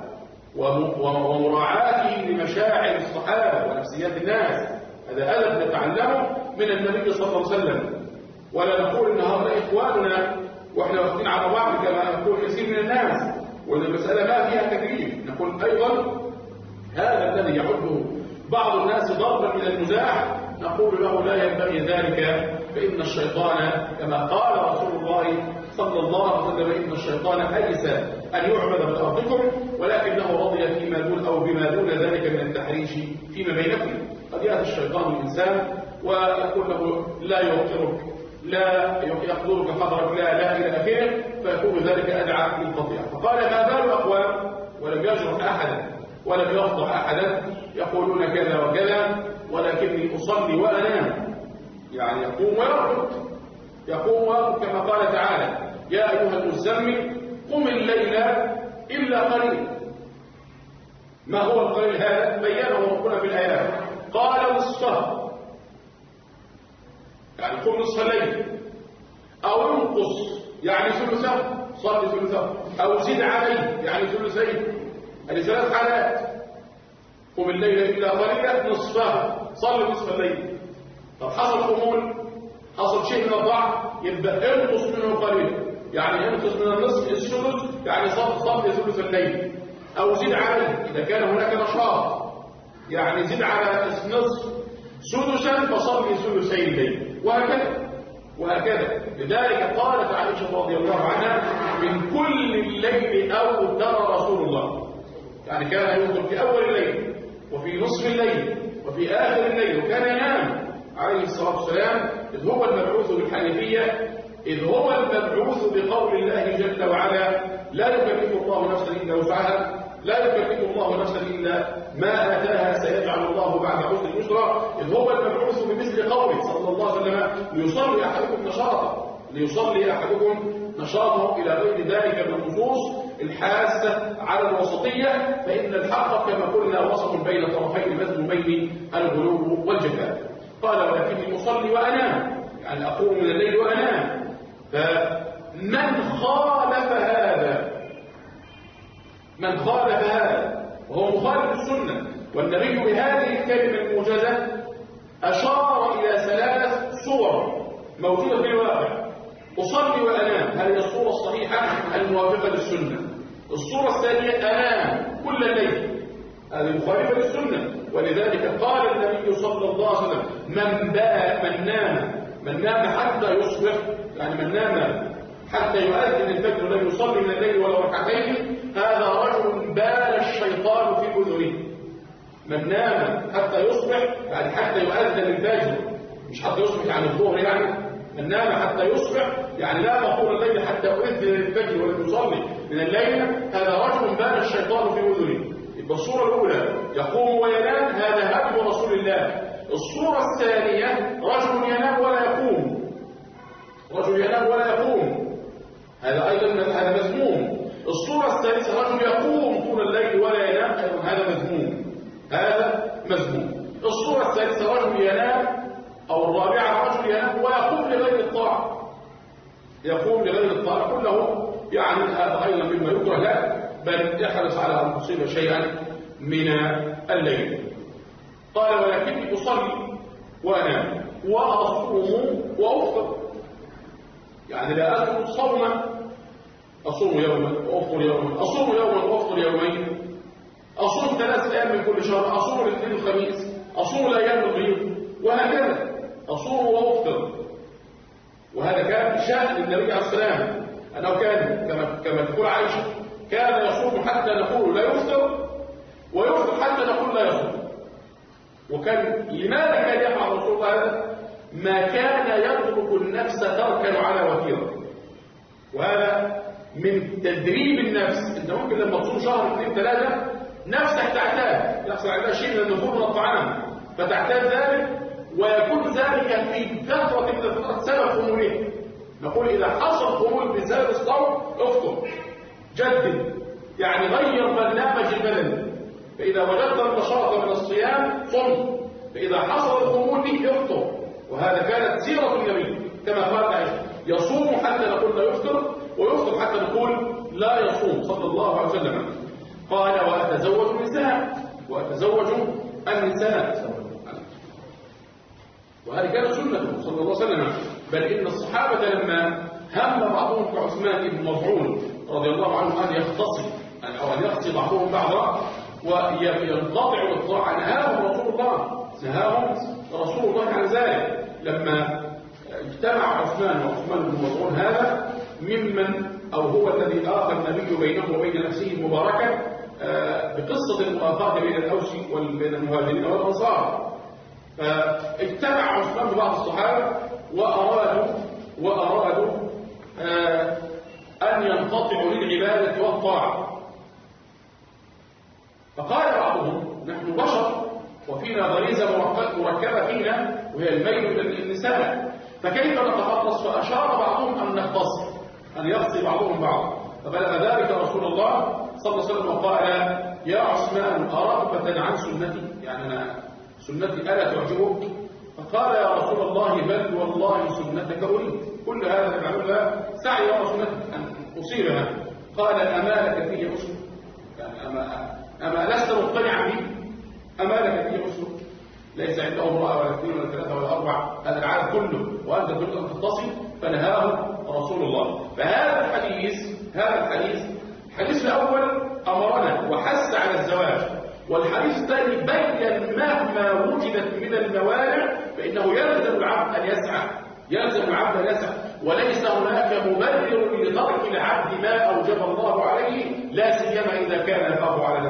ومراعاته لمشاعر الصحابة ونفسيات الناس. هذا أدب نتعلمه من النبي صلى الله عليه وسلم. ولا نقول إن هؤلاء إخواننا وإحنا واقفين على بعض كما يقول كثير من الناس، وإن المسألة ما فيها تكليف. نقول أيضا هذا الذي يعده بعض الناس ضربا من المزاح نقول له لا ينبغي ذلك، فإن الشيطان كما قال رسول الله صلى الله عليه وسلم إن الشيطان أيس أن يعبد بأرضكم ولكنه رضي فيما دون أو بما دون ذلك من التحريش فيما بينكم. قد يأتي الشيطان الإنسان ويقول له لا يوقرك، لا يحضرك حضرك، لا إلى آخره، فيكون ذلك أدعى للقطيعة. فقال ما بال أقوام ولم يجرح أحدا ولم يخطأ أحدا يقولون كذا وكذا ولكني أصلي وأنام. يعني يقوم ويرقد كما قال تعالى يا أيها المزمل قم الليل إلا قليلا. ما هو القليل هذا؟ بينه ربنا في الآيات قال نصفه، يعني قم نصف الليل، أو انقص يعني ثلثه، صلي ثلثه، أو زد عليه يعني ثلثين. هذه ثلاث حالات. قم الليل إلا قليلا، نصفه، صلي نصف الليل. طب حصل خمول، حصل شيء من الضعف، يبقى انقص منه قليلا، يعني انقص من النصف الثلث، يعني صلي ثلث الليل. أو زد عليه إذا كان هناك نشاط، يعني زد على النصف سدسا فصلي ثلثي الليل، وهكذا. لذلك قالت عائشة رضي الله عنها من كل الليل أوتر رسول الله، يعني كان يوتر في أول الليل وفي نصف الليل وفي آخر الليل، وكان ينام عليه الصلاة والسلام إذ هو المبعوث بالحنيفية، إذ هو المبعوث بقول الله جل وعلا لا يكلف الله نفسا إلا وسعها، لا يكلف الله نفسا إلا ما آتاها سيجعل الله بعد عسر يسرا، إذ هو المبعوث بمثل قوله صلى الله عليه وسلم ليصلي أحدكم نشاطه إلى غير ذلك من النصوص الحاسة على الوسطية، فإن الحق كما قلنا وسط بين طرفين مذمومين الغلو والجفاء. قال ولكني أصلي وأنام، يعني أقوم من الليل وأنام. فمن خالف هذا وهو مخالف السنة، والنبي بهذه الكلمة الموجزة أشار إلى ثلاث صور موجودة في الواقع. أصلي وأنام، هذه الصورة الصحيحة الموافقة للسنة. الصورة الثانية أنام كل الليل، هذه مخالفة للسنة. ولذلك قال النبي صلى الله عليه وسلم من نام حتى يصبح، يعني من نام حتى يؤذن الفجر ولم يصلي من الليل ولا ركعتين، هذا رجل بال الشيطان في أذنه. من نام حتى يصبح يعني حتى يؤذن الفجر، مش حتى يصبح يعني الظهر، يعني من نام حتى يصبح يعني لا طول الليل حتى يؤذن الفجر ولم يصلي من الليل، هذا رجل بال الشيطان في أذنه. يبقى الصورة الأولى يقوم وينام، هذا هدي رسول الله. الصورة الثانية رجل ينام ولا يقوم، هذا أيضا هذا مذموم. الصورة الثالثة رجل يقوم طول الليل ولا ينام، أيضا هذا مذموم. الصورة الثالثة رجل ينام، أو الرابعة رجل ينام ويقوم لغير الطاعة، كله يعني هذا أيضا مما يكره له، بل يحرص على أن تصيب شيئا من الليل. قال ولكني أصلي وأنام وأصوم وأفطر، يعني لا أترك صوما، أصوم يوما وأفطر يوما، أصوم يوما وأفطر يومين، أصوم 3 أيام من كل شهر، أصوم الاثنين والخميس، أصوم الأيام البيض، وهكذا أصوم وأفطر. وهذا كان شأن النبي عليه السلام، أنه كان كما تقول عائشة كان يصوم حتى نقول لا يفطر، ويفطر حتى نقول لا يصوم. وكان لماذا كان يفعل رسول الله هذا؟ ما كان يترك النفس تركن على وتيرة. وهذا من تدريب النفس. انت ممكن لما تصوم شهر 2 3 نفسك تعتاد، يحصل عندها شيء من النفور من الطعام، فتعتاد ذلك، ويكون ذلك في فترة من الفترات سبب خموله. نقول إذا حصل خمول بسبب الصوم افطر، جدد، يعني غير برنامج البدن. فإذا وجدت النشاط من الصيام صم، فإذا حصل الخمول به افطر. وهذا كانت سيرة النبي كما قال عائشة، يصوم حتى نقول لا يفطر، ويفطر حتى نقول لا يصوم صلى الله عليه وسلم. قال وأتزوج النساء. وهذه كانت سنته صلى الله عليه وسلم. بل إن الصحابة لما هم بعضهم كعثمان بن مظعون رضي الله عنه أن يختصي أو أن يخصي بعضهم بعضا وينقطع الطاعة، نهاهم رسول الله عن ذلك لما اجتمع عثمان بن مظعون هذا ممن أو هو الذي آخى النبي بينه وبين نفسه المباركة بقصة المؤاخاة بين الأوس وبين المهاجرين والأنصار. فاجتمع عثمان ببعض الصحابة وأرادوا أن ينقطعوا للعبادة والطاعة. فقال بعضهم نحن بشر وفينا غريزة مركبة فينا وهي الميل إلى النساء، فكيف نتخلص؟ فأشار بعضهم أن نختص، أن يخصي بعضهم بعضا. فبلغ ذلك رسول الله صلى الله عليه وسلم وقال يا عثمان أرغبة عن سنتي؟ يعني أنا سنتي ألا تعجبك؟ فقال يا رسول الله بل والله سنتك أريد، كل هذا يفعلها سعي يا سنتك أن أصيرها. قال أما لك فيه أسر؟ يعني أما لست مقتنعا به؟ أما لك فيه أسر؟ ليس عنده امرأة ولا اثنين ولا ثلاثة ولا أربعة، هذا العالم كله وأنت تريد أن تختصي. فنهاه رسول الله. فهذا الحديث الأول أمرنا وحث على الزواج، والحديث الثاني بين مهما وجدت من الموانع فإنه يلزم العبد أن يسعى، وليس هناك مبرر لترك العبد ما أوجب الله عليه، لا سيما إذا كان يخاف على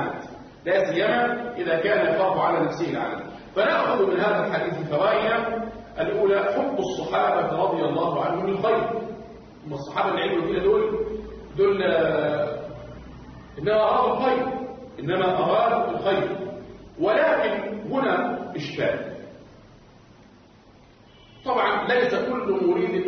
نفسه العنت. فنأخذ من هذا الحديث فوائد. الأولى حب الصحابة رضي الله عنهم الخير. هم الصحابة اللي عملوا كده دول إنما أرادوا الخير. ولكن هنا إشكال. طبعا ليس كل مريد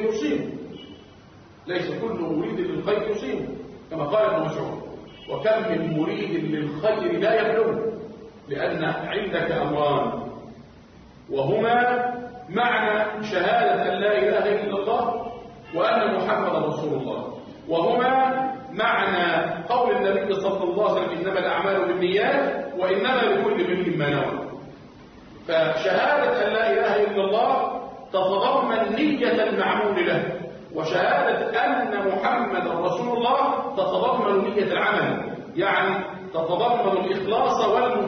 للخير يصيبه، كما قال ابن مسعود وكم من مريد للخير لا يبلغ، لأن عندك أمران وهما معنى شهادة أن لا إله إلا الله وأن محمد رسول الله، وهما معنى قول النبي صلى الله عليه وسلم إنما الأعمال بالنيات وإنما لكل امرئ ما نوى. فشهادة أن لا إله إلا الله تتضمن نية المعمول له، وشهادة أن محمد رسول الله تتضمن نية العمل، يعني تتضمن الإخلاص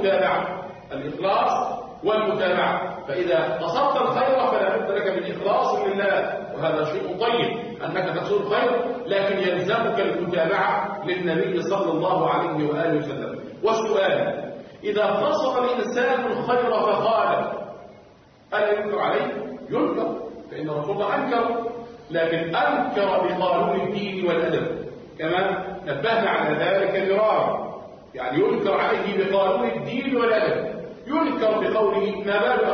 والمتابعة. فإذا قصدت الخير فلا بد لك من إخلاص لله، وهذا شيء طيب أنك تقصد الخير، لكن يلزمك المتابعة للنبي صلى الله عليه وآله وسلم. والسؤال إذا قصد الإنسان الخير فقال ألا ينكر عليه؟ ينكر، فإن رسول الله أنكر، لكن أنكر بقانون الدين والأدب كما نبهنا على ذلك مرارا. يعني ينكر عليه بقانون الدين والأدب، ينكر بقوله ما بال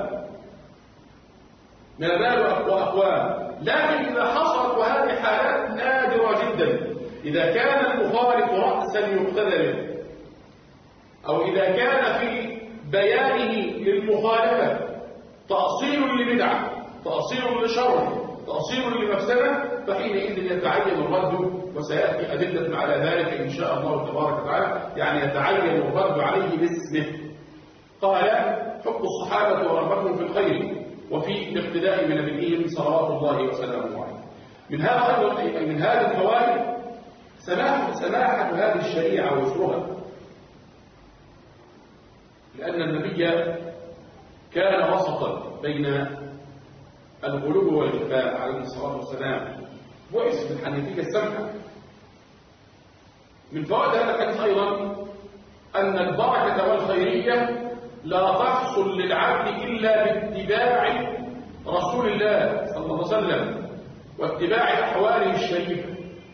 أقوام. لكن إذا حصلت وهذه حالات نادرة جدا، إذا كان المخالف رأسا يقتدى به، أو إذا كان في بيانه للمخالفة تأصيل لبدعة، تأصيل لشر، تأصيل لمفسدة، فحينئذ يتعين الرد، وسيأتي أدلة على ذلك إن شاء الله تبارك وتعالى. يعني يتعين الرد عليه باسمه. قال حب الصحابة ورغبتهم في الخير وفي الاقتداء بنبيهم صلوات الله وسلامه عليه. من هذه الفوائد سماحة هذه الشريعة ويسرها، لأن النبي كان وسطا بين الغلو والجفاء عليه الصلاة والسلام، بعث بالحنيفية السمحة. من فوائد هذا الحديث أيضا أن البركة والخيرية لا تحصل للعبد إلا باتباع رسول الله صلى الله عليه وسلم واتباع أحواله الشريفة.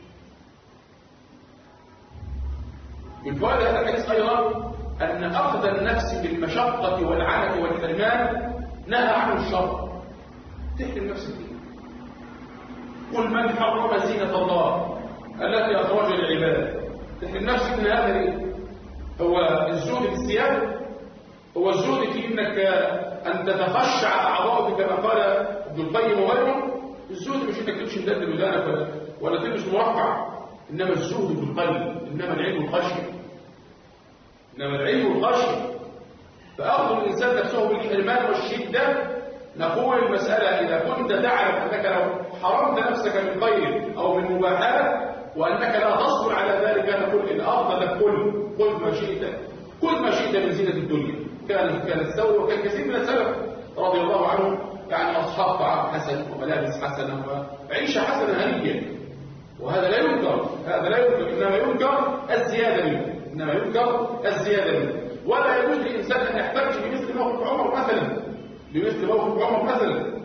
من فوائد هذا الحديث أيضا أن أخذ النفس بالمشقة والعنة والحرمان نهى عنه الشر. تحرم نفسك فيه. قل من حرم زينة الله التي أخرج للعباد. تحرم نفسك من هذا ليه؟ هو الزهد في الثياب؟ هو الزهد في انك ان تتخشع اعضائك كما قال ابن القيم وغيره؟ الزهد مش انك تمشي مدد ودانك ولا تلبس مرقع، انما الزهد في القلب، إنما العلم الخشية، إنما العلم الخشية. فأخذ الإنسان نفسه بالحرمان والشدة. نقول المسألة إذا كنت تعلم أنك لو حرمت نفسك من خير أو من مباحات وأنك لا تصبر على ذلك، نقول إن أرضك كل ما شئت، كل ما شئت من زينة الدنيا. كان الثور وكان كثير من السلف رضي الله عنهم يعني أصحاب طعام حسن وملابس حسنة وعيشة حسنة هنية، وهذا لا ينكر، هذا لا ينكر، إنما ينكر الزيادة منه، إنما ينكر الزيادة منه. ولا يجوز للإنسان أن يحتاج بمثل موقف عمر مثلا، بمثل موقف عمر مثلا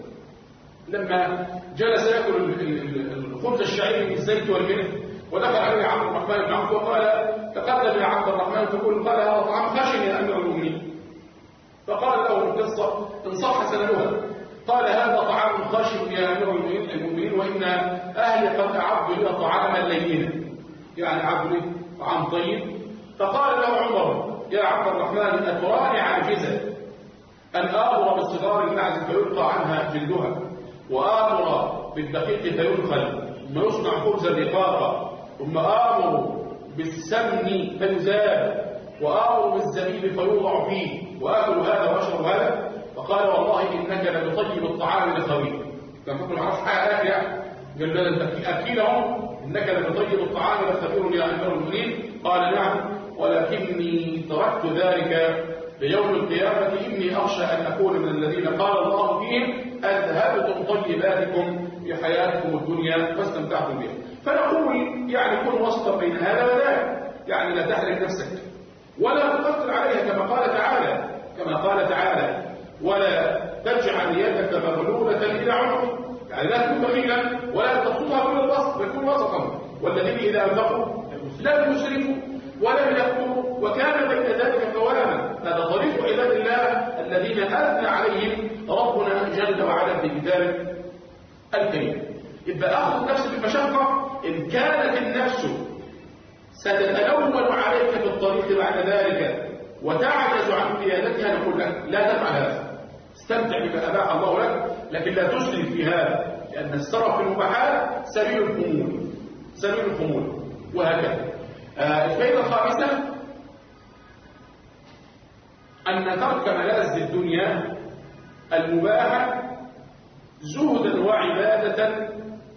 لما جلس يأكل الخبز الشعيري بالزيت والملح، ودخل عليه عبد الرحمن بن عوف وقال: تقدم يا عبد الرحمن تقول، قال: هذا طعام خشن يا أمير المؤمنين. فقال له القصة إن صح سندها، قال: هذا طعام خشن يا أمير المؤمنين، وإن أهلي قد أعدوا لي طعاما لينا، يعني عبد لي طعام طيب. فقال له عمر: يا عبد الرحمن أتراني عاجزا أن آمر بالصغار المعز فيلقى عنها جلدها، وآمر بالدقيق فيدخل، ثم يصنع خبزا رقاقا، ثم آمر بالسمن فيزاد، وآمر بالزبيب فيوضع فيه، وآكل هذا وأشرب هذا؟ فقال: والله إنك لبطيب الطعام لخبيث. كان ممكن ما يعرفش حاجة آكل يعني، قال له أكيلهم إنك لبطيب الطعام لخبير يا أمير المؤمنين. قال: نعم، ولكني تركت ذلك ليوم القيامة، إني أخشى أن أكون من الذين قال الله فيهم: أذهبتم طيباتكم في حياتكم الدنيا فاستمتعتم بها. فنقول يعني كن وسطا بين هذا وذاك، يعني لا تحرم نفسك ولا تقتل عليها، كما قال تعالى: ولا تجعل يدك مغلولة إلى عنقك، يعني لا تكون بخيلا ولا تبسطها كل البسط، بل وسطا. والذين إذا أنفقوا لم يسرفوا ولم يقتروا وكان بين ذلك قواما. هذا طريق عباد الله الذين أثنى عليهم ربنا جل وعلا في كتابه الكريم. يبقى أخذ النفس بالمشقة إن كانت النفس ستتلون عليك في الطريق بعد ذلك وتعجز عن قيادتها، نقول لك لا تفعل هذا، استمتع بما أباح الله لك، لكن لا تسرف في هذا، لأن السرف في المباحات سبيل الخمول وهكذا. الفائدة الخامسة أن ترك ملاذ الدنيا المباحة زهدا وعبادة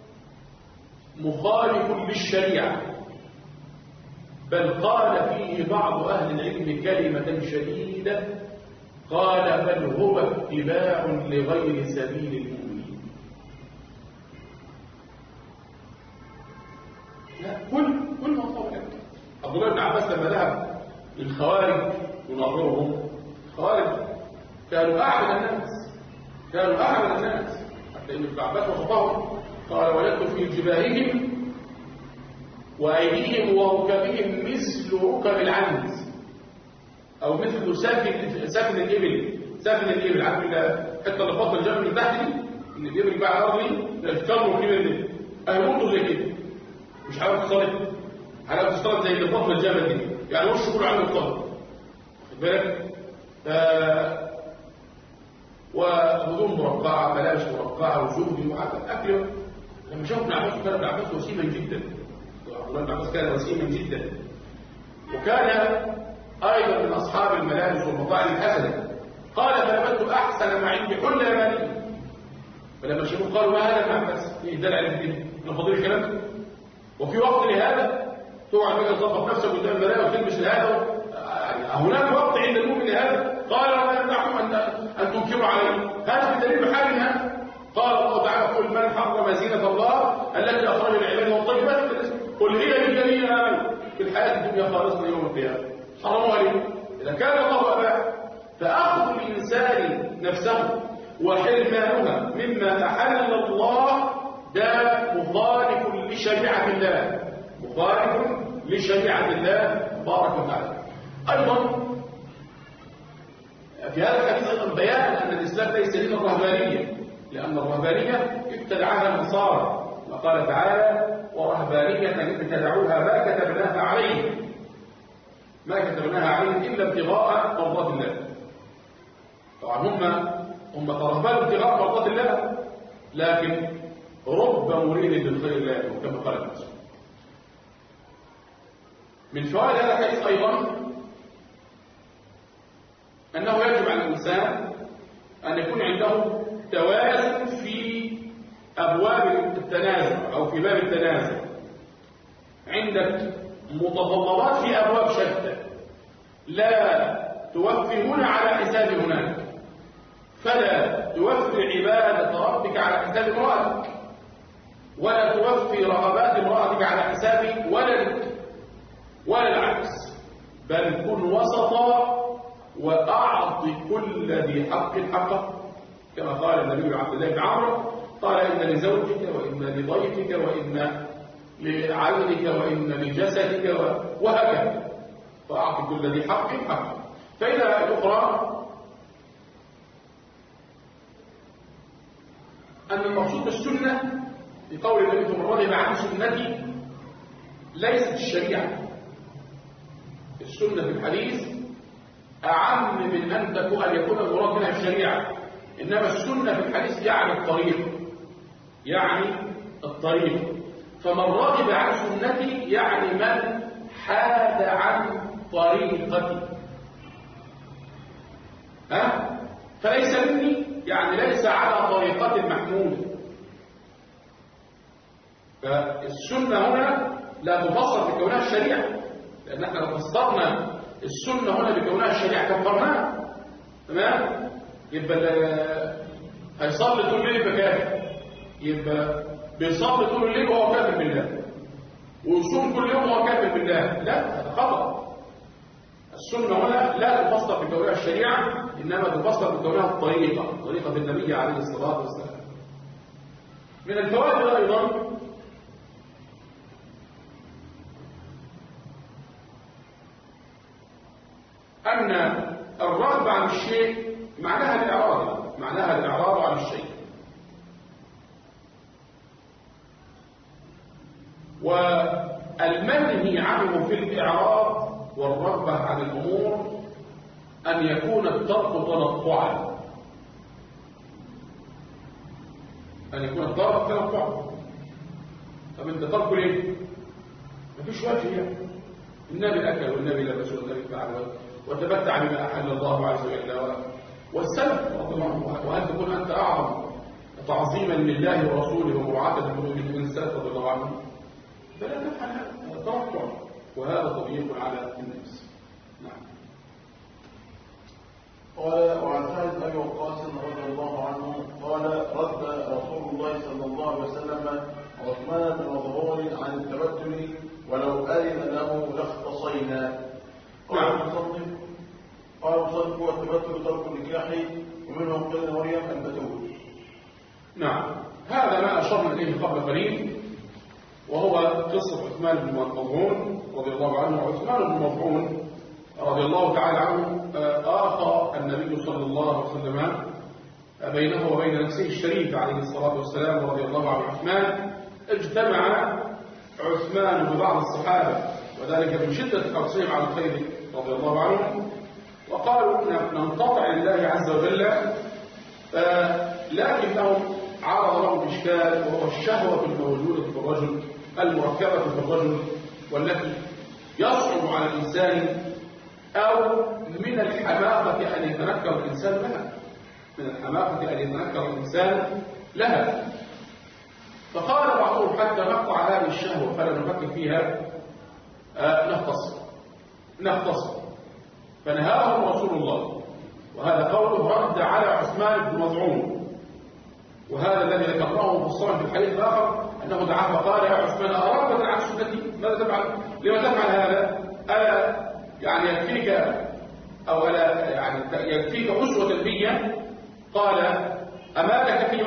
مخالف للشريعة، بل قال فيه بعض أهل العلم كلمة شديدة، قال: بل هو اتباع لغير سبيل المؤمنين. لا، كل مطلوب لك. عبد الله بن عباس لما ذهب للخوارج يناظرهم، الخوارج كانوا أعبد الناس، حتى إن ابن عباس وصفهم قال: وجدت في جباههم وأيديهم وركبهم مثل ركب العنز، أو مثل سفن الإبل، عارف حتى اللي فضل الجبل من تحت دي، إن الإبل بقى أرضي الكرم كبير دي أهمته زي كده، مش عارف تصطاد زي اللي فضل الجبل دي، يعني وش كله عنده الصدر، واخد بالك؟ وهدوم مرقعة، ملابس مرقعة، وجهد وحتى أكل. لما شافوا ابن عباس كان ابن عباس وسيما جدا، عبد الله بن عباس كان وسيما جدا، وكان أيضا من أصحاب الملابس والمطاعم الحسنة. قال: فلبثت أحسن ما عندي حلة يمانية. فلما شافوه قالوا: ما هذا ابن عباس؟ إيه ده العلم كده؟ من فضيل الكلام ده؟ وفي وقت لهذا تقعد بقى تظبط نفسك قدام المرايه وتلبس لهذا، هناك وقت عند المؤمن لهذا. قال: وما يمنعكم أن تنكروا علي؟ هذا بدليل حال هذا. قال الله تعالى: قل من حرم زينة الله التي أخرج العباد والطيبات من الرزق، قل هي للذين آمنوا في الحياة الدنيا خالصة يوم القيامة. حرموها ليه؟ إذا كان الله أباح. فأخذ الإنسان نفسه وحرمانها مما أحل الله ده مخالف لشريعة الله، تبارك وتعالى. أيضا في هذا الحديث أيضا بيان أن الإسلام ليس دين الرهبانية، لأن الرهبانية ابتدعها النصارى، وقال تعالى: ورهبانية ابتدعوها ما كتبناها عليهم إلا ابتغاء مرضات الله. طبعا هم ترهبانوا ابتغاء مرضات الله، لكن رب مريد للخير لا يكون، كما قال الناس. من فوائد هذا الحديث أيضا أنه يجب على الإنسان أن يكون عنده توازن في أبواب التنازع أو في باب التنازع. عندك متطلبات في أبواب شتى لا توفي هنا على حساب هناك، فلا توفي عبادة ربك على حساب امرأتك، ولا توفي رغبات امرأتك على حساب ولدك، ولا العكس، بل كن وسطا وأعط كل ذي حق حقه، كما قال النبي عبد الله بن عمرو قال إن لزوجك وإن لضيفك وإن لعينك وإن لجسدك وهكذا، فأعط كل ذي حق حقه. فإذا الأخرى أن المقصود بالسنة في قول النبي صلى الله عليه وسلم عن سنتي ليست الشريعة. السنة في الحديث أعم من أن يكون المراد منها الشريعة، إنما السنة في الحديث يعني الطريق، يعني الطريق. فمن رغب عن سنتي يعني من حاد عن طريقتي، فليس مني يعني ليس على طريقة المحمودة. فالسنة هنا لا تفسر بكونها الشريعة، لأن احنا لو فسرنا السنة هنا بكونها الشريعة كفرناها، تمام؟ يبقى هيصلي طول الليل يبقى كافر، يبقى بيصلي طول الليل وهو كافر بالله، ويصوم كل يوم وهو كافر بالله. لا، هذا خطأ. السنة هنا لا تفسر بكونها الشريعة، إنما تفسر بكونها الطريقة، طريقة النبي عليه الصلاة والسلام. من الفوائد أيضا أن الرغبة عن الشيء معناها الإعراض، معناها الإعراض عن الشيء. والمنهي عنه في الإعراض والرغبة عن الأمور أن يكون الترك تنطعا، أن يكون الترك تنطعا. طب أنت تركه ليه؟ مفيش وجه يعني. النبي أكل والنبي لبس والنبي فعل وتمتع بما أحل الله عز وجل والسلف رضي الله عنه. وهل تكون أنت أعظم تعظيما لله ورسوله ومراعاة لحدود السلف رضي الله عنه؟ فلا تفعل هذا تنطع، وهذا تضييق على النفس. نعم. قال وعن سعد بن ابي وقاص رضي الله عنه قال رد رسول الله صلى الله عليه وسلم عثمان بن مظعون عن التبتل ولو أذن له لاختصينا. قال المصنف والتبتل ترك النكاح ومنه قيل مريم البتول. نعم، هذا ما أشرنا إليه قبل قليل، وهو قصة عثمان بن مظعون رضي الله عنه. عثمان بن مظعون رضي الله تعالى عنه آخى النبي صلى الله عليه وسلم بينه وبين نفسه الشريف عليه الصلاة والسلام رضي الله عن عثمان. اجتمع عثمان ببعض الصحابة وذلك من شدة حرصهم على الخير رضي الله عنهم، وقالوا ننقطع لله عز وجل، لكنهم عرض لهم إشكال، وهو الشهوة الموجودة في الرجل المركبة في الرجل، والتي يصعب على الإنسان أو من الحماقة أن يتنكر الإنسان لها، من الحماقة أن يتنكر الإنسان لها. فقال بعضهم حتى نقطع هذه الشهوة فلا نفكر فيها، نختصر. فنهاهم رسول الله، وهذا قوله رد على عثمان بن مظعون. وهذا الذي ذكرناه مفصلا في الحديث الآخر أنه دعاه فقال يا عثمان أراغبا عن سنتي ماذا تفعل؟ لما تفعل هذا؟ ألا يعني يكفيك أو ألا يعني يكفيك أسوة بي؟ قال أما لك في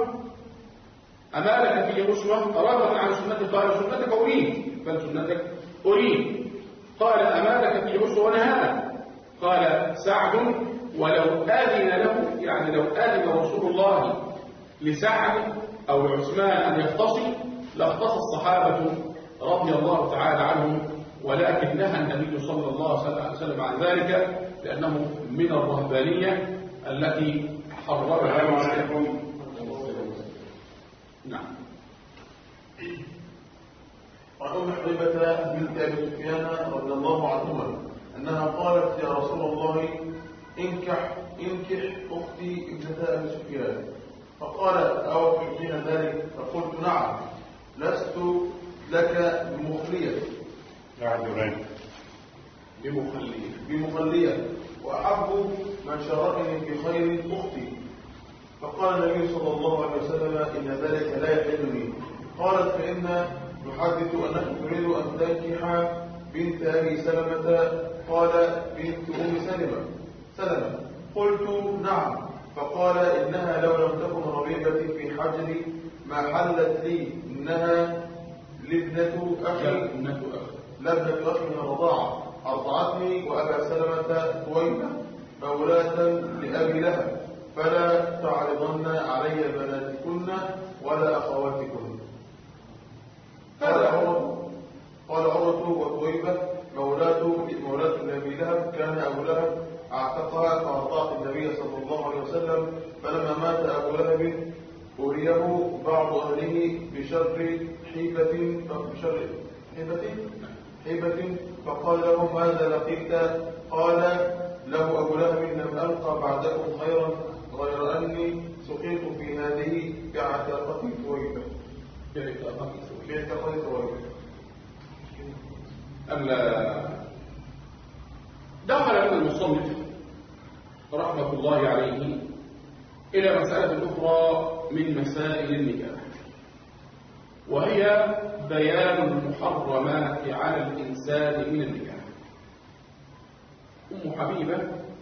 أسوة أراغبا عن سنتي؟ قال سنتك أريد، بل سنتك أريد. قال أما لك في أسوة ونهانا؟ قال سعد ولو آذن له، يعني لو آذن رسول الله لسعد أو عثمان أن يختصي لاختص الصحابة رضي الله تعالى عنهم، ولكن نهى النبي صلى الله عليه وسلم عن ذلك لأنه من الرهبانية التي حررها عليكم. نعم. وعن أم حبيبة بنت بنت أبي سفيان رضي الله عنهما أنها قالت يا رسول الله انكح أختي ابنة أبي سفيان، فقال أو تحبين ذلك؟ فقلت نعم، لست لك بمخلية بمخلية وأحب من شاركني في خير أختي. فقال النبي صلى الله عليه وسلم إن ذلك لا يحل لي. قالت فإن نحدث أنك تريد أن تنكح بنت أبي سلمة، قال بنت أم سلمة. قلت نعم. فقال إنها لو لم تكن ربيبتي في حجري ما حلت لي، إنها لابنة أخي من الرضاعة، أرضعتني وأبا سلمة طويلة مولاة لأبي لهب، فلا تعرضن علي بناتكن ولا أخواتكن. قال عروة وطويبة مولاة لأبي لهب، كان أبو لهب اعتقها فأرضعت النبي صلى الله عليه وسلم، فلما مات أبو لهب أريه بعض أهله بشر حيبة فقال له ماذا لقيت؟ قال له أبو لهب لم ألقى بعدكم خيرا غير أني سقيت في هذه كعتاقة ثويبة. دخل المصنف رحمة الله عليه إلى مسألة أخرى من مسائل النكاح، وهي بيان المحرمات على الإنسان من النكاح. أم حبيبة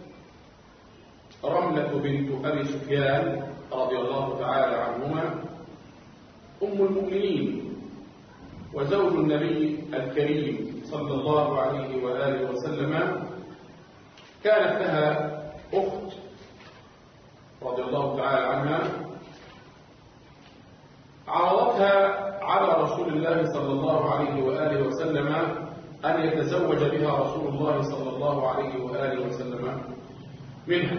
رملة بنت أبي سفيان رضي الله تعالى عنهما أم المؤمنين وزوج النبي الكريم صلى الله عليه وآله وسلم، كانت لها أخت رضي الله تعالى عنها عرضتها على رسول الله صلى الله عليه وآله وسلم أن يتزوج بها رسول الله صلى الله عليه وآله وسلم منها،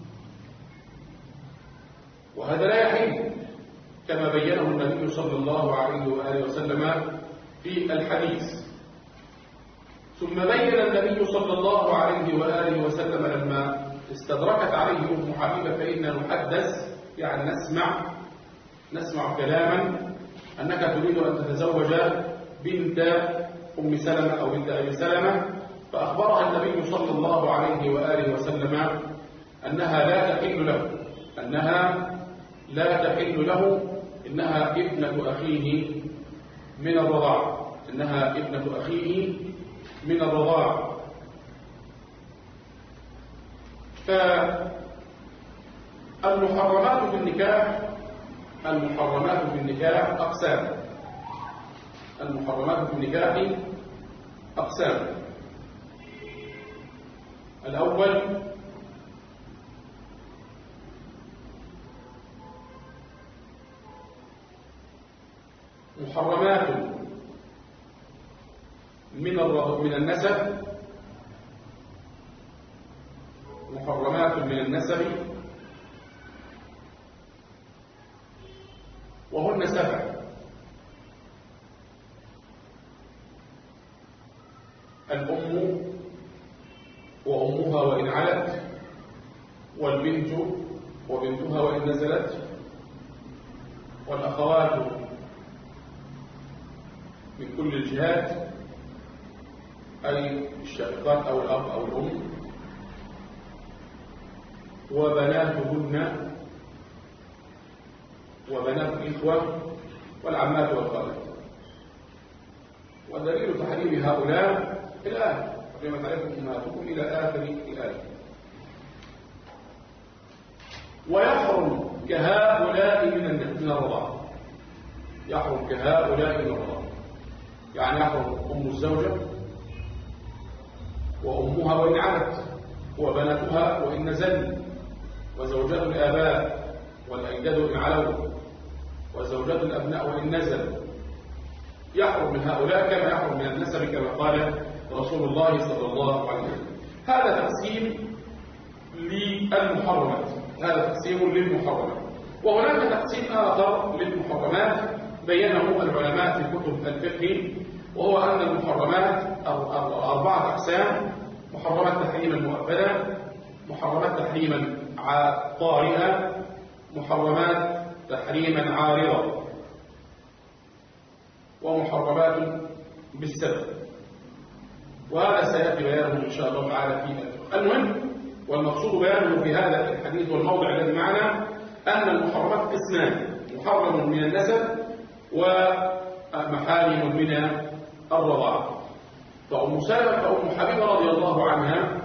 وهذا لا يحل كما بينه النبي صلى الله عليه وآله وسلم في الحديث. ثم بين النبي صلى الله عليه وآله وسلم لما استدركت عليه أم حبيبة فإننا نحدث يعني نسمع كلاما أنك تريد أن تتزوج بنت أم سلمة أو بنت أبي سلمة، فأخبرها النبي صلى الله عليه وآله وسلم أنها لا تحل له، إنها ابنة أخيه من الرضاعة. فالمحرمات في النكاح أقسام. الأول محرمات من النسب، وهن 7: الأم وأمها وإن علت، والبنت وبنتها وإن نزلت، والأخوات من كل الجهات أي الشقيقات أو الأب أو الأم، وبناتهن وبنات الإخوة والعمات والخالات. ودليل تحريم هؤلاء الآن فيما تعرفون أمهاتكم إلى آخر الآية. ويحرم كهؤلاء من الرضاعة، يعني يحرم أم الزوجة وأمها وإن علت، وبناتها وإن نزلن، وزوجات الآباء والأجداد وإن علوا، وزوجات الأبناء وإن نزلوا. يحرم من هؤلاء كما يحرم من النسب كما قال رسول الله صلى الله عليه وسلم. هذا تقسيم للمحرمات. وهناك تقسيم آخر للمحرمات بينه العلماء في كتب الفقه وهو أن المحرمات أربعة أقسام: محرمات تحريما مؤبدا، محرمات تحريما طارئا، محرمات تحريما عارضا، ومحرمات بالسبب. وهذا سيأتي بيانه إن شاء الله تعالى في المهم والمقصود بيانه في هذا الحديث والموضع الذي معنا أن المحرمات قسمان: محرم من النسب ومحارم من الرضاعة. فأم حبيبة رضي الله عنها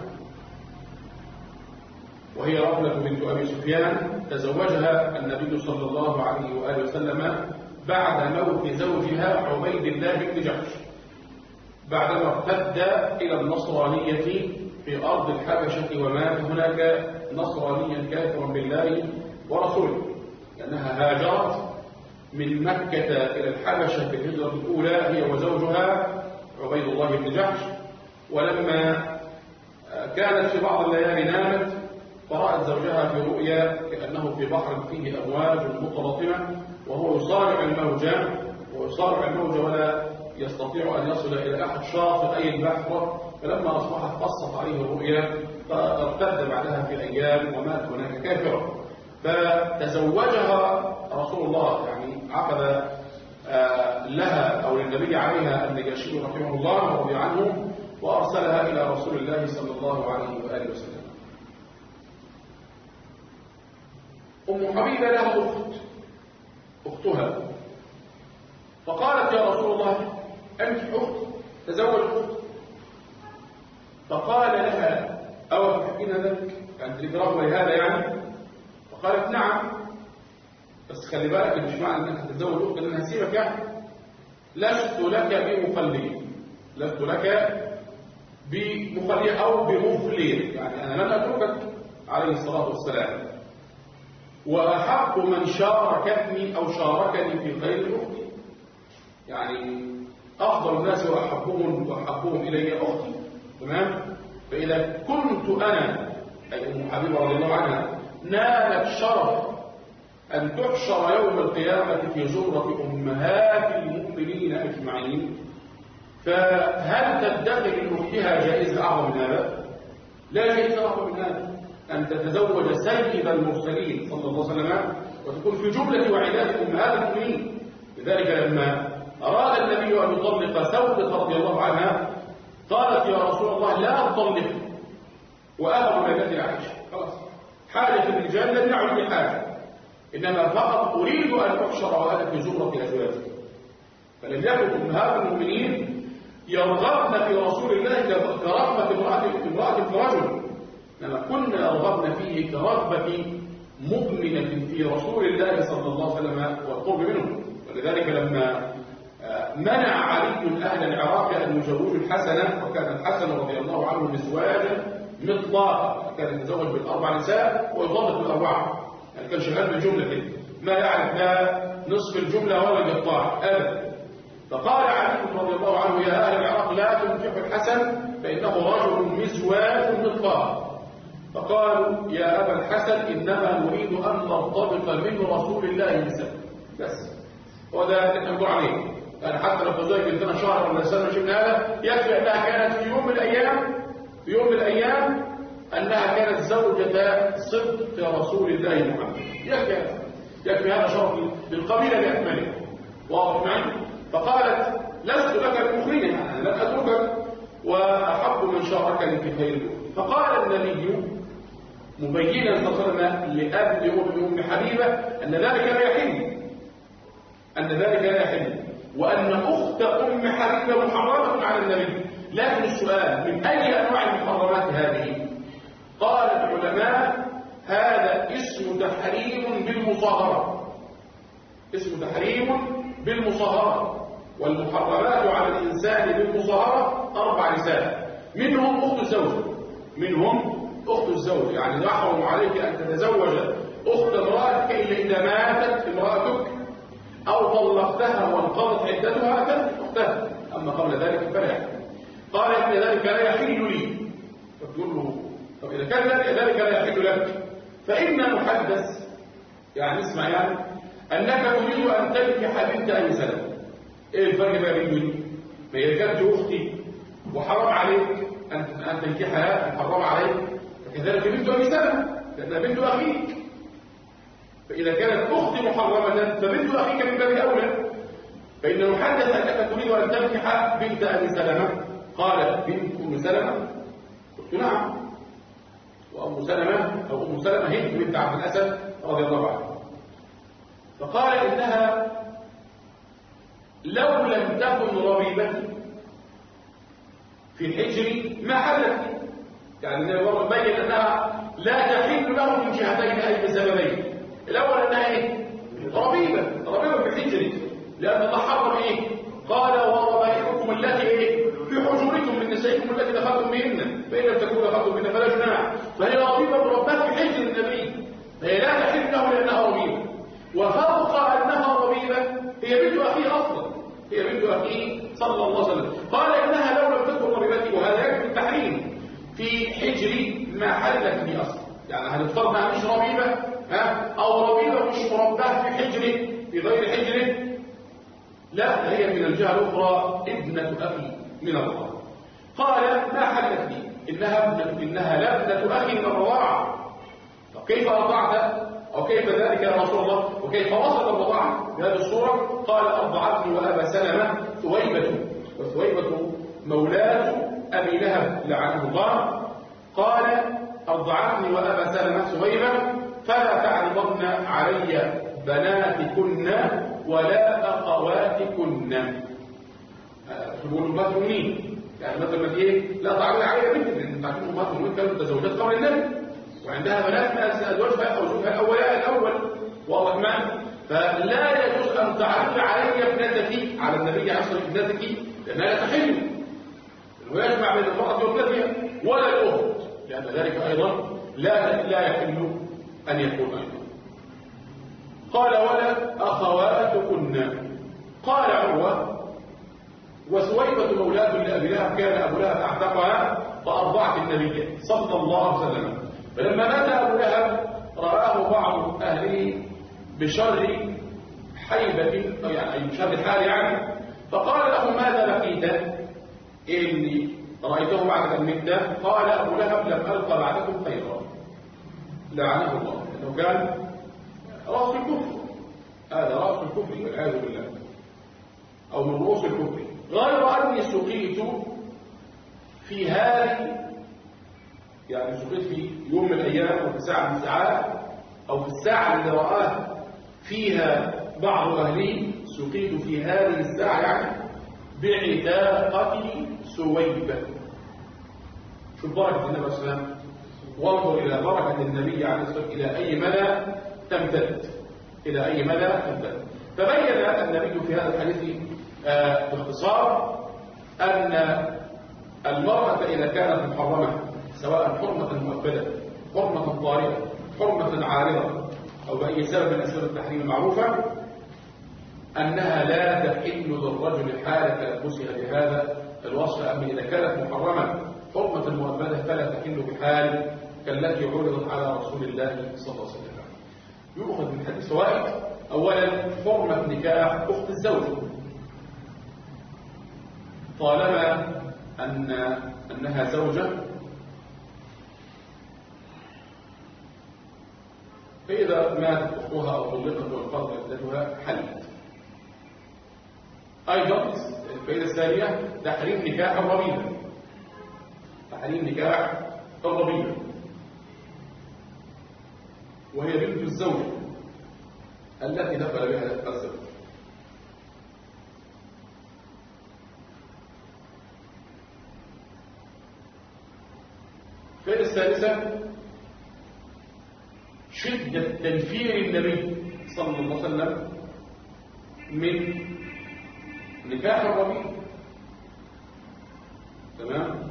وهي رملة بنت أبي سفيان تزوجها النبي صلى الله عليه وآله وسلم بعد موت زوجها عبيد الله بن جحش، بعدما ارتد إلى النصرانية في أرض الحبشة ومات هناك نصرانيا كافرا بالله ورسوله، لأنها هاجرت من مكة إلى الحبشة في الهجرة الأولى هي وزوجها عبيد الله بن جحش. ولما كانت في بعض الليالي نامت فرأت زوجها في رؤيا كأنه في بحر فيه أمواج متلاطمة وهو يصارع الموج ولا يستطيع أن يصل إلى أحد شاطئ أي البحر. فلما أصبحت قصت عليه الرؤيا فارتد بعدها في أيام ومات هناك كافرا. فتزوجها رسول الله، يعني عقد لها أو للنبي عليها النجاشي رحمه الله ورضي عنه، وأرسلها إلى رسول الله صلى الله عليه وآله وسلم. أم حبيبة لها أختها، فقالت: يا رسول الله أنت أخت، تزوج أخت. فقال لها: أو تحبين ذلك؟ أنت لك رغبة لهذا يعني؟ فقالت: نعم، بس خلي بالك مش معنى أنك تتزوج أخت أن هسيبك يعني. لست لك بمخلي أو بمفلي، يعني أنا لن أتركك عليه الصلاة والسلام. وأحق من شاركني في خير أختي، يعني أفضل الناس وأحبهم إلي أختي. تمام؟ فإذا كنت أنا أي أم حبيبة رضي الله عنها نالت شرف أن تحشر يوم القيامة في زمرة أمهات المؤمنين أجمعين، فهل تدخل لأختها جائزة أعظم من هذا؟ لا جائزة أعظم من هذا أن تتزوج سيد المرسلين صلى الله عليه وسلم وتكون في جملة وعدات أمهات المؤمنين. لذلك لما أراد النبي أن يطلق سودة رضي الله عنها قالت: يا رسول الله لا أطلق وأهب ميلتي عائشة، خلاص حاجة الرجال لم يعد بحاجة، إنما فقط أريد أن أحشر وأنا في زمرة أزواجي. فلم يكن أمهات المؤمنين يرغبن في رسول الله كرغبة امرأة في رجل، إنما كنا يرغبن فيه كرغبة مؤمنة في رسول الله صلى الله عليه وسلم والقرب منه. ولذلك لما منع علي أهل العراق أن يزوجوا الحسن، وكان الحسن رضي الله عنه مزواجا مطلقا، كان يتزوج بالأربع نساء ويطلق بالأربعة، يعني كان شغال بالجملة كده، ما يعرف لا نصف الجملة ولا القطاع أبدا. فقال علي رضي الله عنه: يا أهل العراق لا تنكحوا الحسن فإنه رجل مزواج مطلقا. فقالوا: يا أبا الحسن إنما نريد أن نرتبط من رسول الله بسنة بس، وده اللي نقول عليه. يعني حتى لو تزوج بنتنا شهر ولا سنة شيء من هذا يكفي أنها كانت في يوم من الأيام أنها كانت زوجة صدق رسول الله محمد، يكفي هذا شرف للقبيلة بأكملها. واضح معي؟ فقالت: لست لك بمخرجة، أنا لن أتركك وأحب من شاركني في خير. فقال النبي مبينا لأبي أم حبيبة أن ذلك لا يحل، وأن أخت أم حبيبة محرمة على النبي. لكن السؤال: من أي أنواع المحرمات هذه؟ قال العلماء: هذا اسم تحريم بالمصاهرة، والمحرمات على الإنسان بالمصاهرة 4 نساء، منهم أخت الزوج، يعني يحرم عليك أن تتزوج أخت امرأتك إلا إذا ماتت امرأتك أو طلقتها وانقضت عدتها ترك أختها، أما قبل ذلك فلا يحل. قال: إن ذلك لا يحل لي. فتقول له: طب إذا كان ذلك لا يحل لك فإنا نحدث، يعني اسمع، يعني أنك تريد أن تنكح بنت أي سنة. إيه الفرق بين ما هي كانت أختي وحرام عليك أن تنكحها، محرم عليك، فكذلك بنت أبي سلمة لأنها بنت أخيك. فإذا كانت أختي محرمة فبنت أخيك من باب أولى. فإن محدث أنك تريد أن تنكح بنت أبي سلمة، قال بنت أم سلمة، قلت نعم. وأم سلمة أو أم سلمة هند بنت عبد الأسد رضي الله عنه. فقال إنها لو لم تكن ربيبتي في الحجر ما حلت، يعني زي ما بين أنها لا تحل له من جهتين أي بسببين. الأول أنها إيه؟ ربيبة في الحجر، لأن الله حرم إيه؟ قال وربائبكم التي إيه؟ في حجوركم من نسائكم التي دخلتم بهن، فإن لم تكونوا دخلتم بهن فلا جناح. فهي ربيبة مرباة في حجر النبي، فهي لا تحل له لأنها ربيبة. وفوق أنها ربيبة هي بنت أخيه أصلا، هي بنت أخيه صلى الله عليه وسلم. قال إنها لو لم تكن ربيبتي، وهذا يكفي التحريم في حجري ما حلت لي أصلا. يعني هنفترض أنها مش ربيبة أو ربيبة مش مرباة في حجره في غير حجره، لا، هي من الجهة الأخرى ابنة أخي من الله. قال ما حلت لي، إنها لا ابنة أخي من الرضاعة. كيف أرضعت أو كيف ذلك يا رسول الله؟ وكيف وصلت الرضاعة بهذه الصورة؟ قال أرضعتني وأبا سلمة ثويبة، وثويبة مولاة أبي لهب لعنه الله. قال أرضعتني وأبا سلمة ثويبة فلا تعرضن علي بناتكن ولا أخواتكن. تقولوا أمهات المؤمنين، يعني مثلا إيه؟ لا تعرض علي بنتك، لأن تعرفون أمهات المؤمنين كانت متزوجات قبل النبي وعندها بنات من أزواجها أو زوجها الأول واضح معي. فلا يجوز أن تعرض علي ابنتك على النبي عليه الصلاة والسلام ابنتك، لأنها لا تحل، ويجمع بين المرأة وابنتها ولا الأخت، لأن ذلك أيضا لا يحل أن يكون أيضا. قال ولا أخواتكن. قال عروة وثويبة مولاة لأبي لهب كان أبو لهب أعتقها فأرضعت النبي صلى الله عليه وسلم. فلما مات أبو لهب رآه بعض أهله بشر حيبة، يعني بشر حال يعني، فقال له ماذا لقيت؟ إني رأيته بعد أن مت. قال أبو لهب لم ألقى بعدكم خيرا لعنه الله، لأنه كان رأس الكفر، هذا رأس الكفر والعياذ بالله، أو من رؤوس الكفر. غير أني سقيت في هذه، يعني سقيت في يوم من الأيام أو في ساعة من الساعات أو في الساعة اللي رآه فيها بعض أهلي، سقيت في هذه الساعة يعني بعتاقة ثويبة. شوف بركة النبي صلى الله عليه وسلم، وانظر إلى بركة النبي عليه الصلاة والسلام إلى أي مدى تمتد، إلى أي مدى تمتد. فبين النبي في هذا الحديث باختصار أن المرأة إذا كانت محرمة، سواء حرمة مؤبدة، حرمة طارئة، حرمة عارضة، أو بأي سبب من أسباب التحريم المعروفة، أنها لا تحل للرجل حالة تلبسها بهذا الوصف. أما إذا كانت محرمة حرمة مؤبدة فلا تحل بحال كالتي عرضت على رسول الله صلى الله عليه وسلم. يؤخذ من الحديث فوائد. أولا حرمة نكاح أخت الزوج، طالما أنها زوجة، فإذا ماتت أختها أو طلقت وانقضت عدتها حلت. أيضا الفائدة الثانية تحريم نكاح الربيبة، تحريم نكاح الربيبة وهي بنت الزوجة التي دخل بها الزوج. الفائدة الثالثة شدة تنفير النبي صلى الله عليه وسلم من نكاح الربيع. تمام.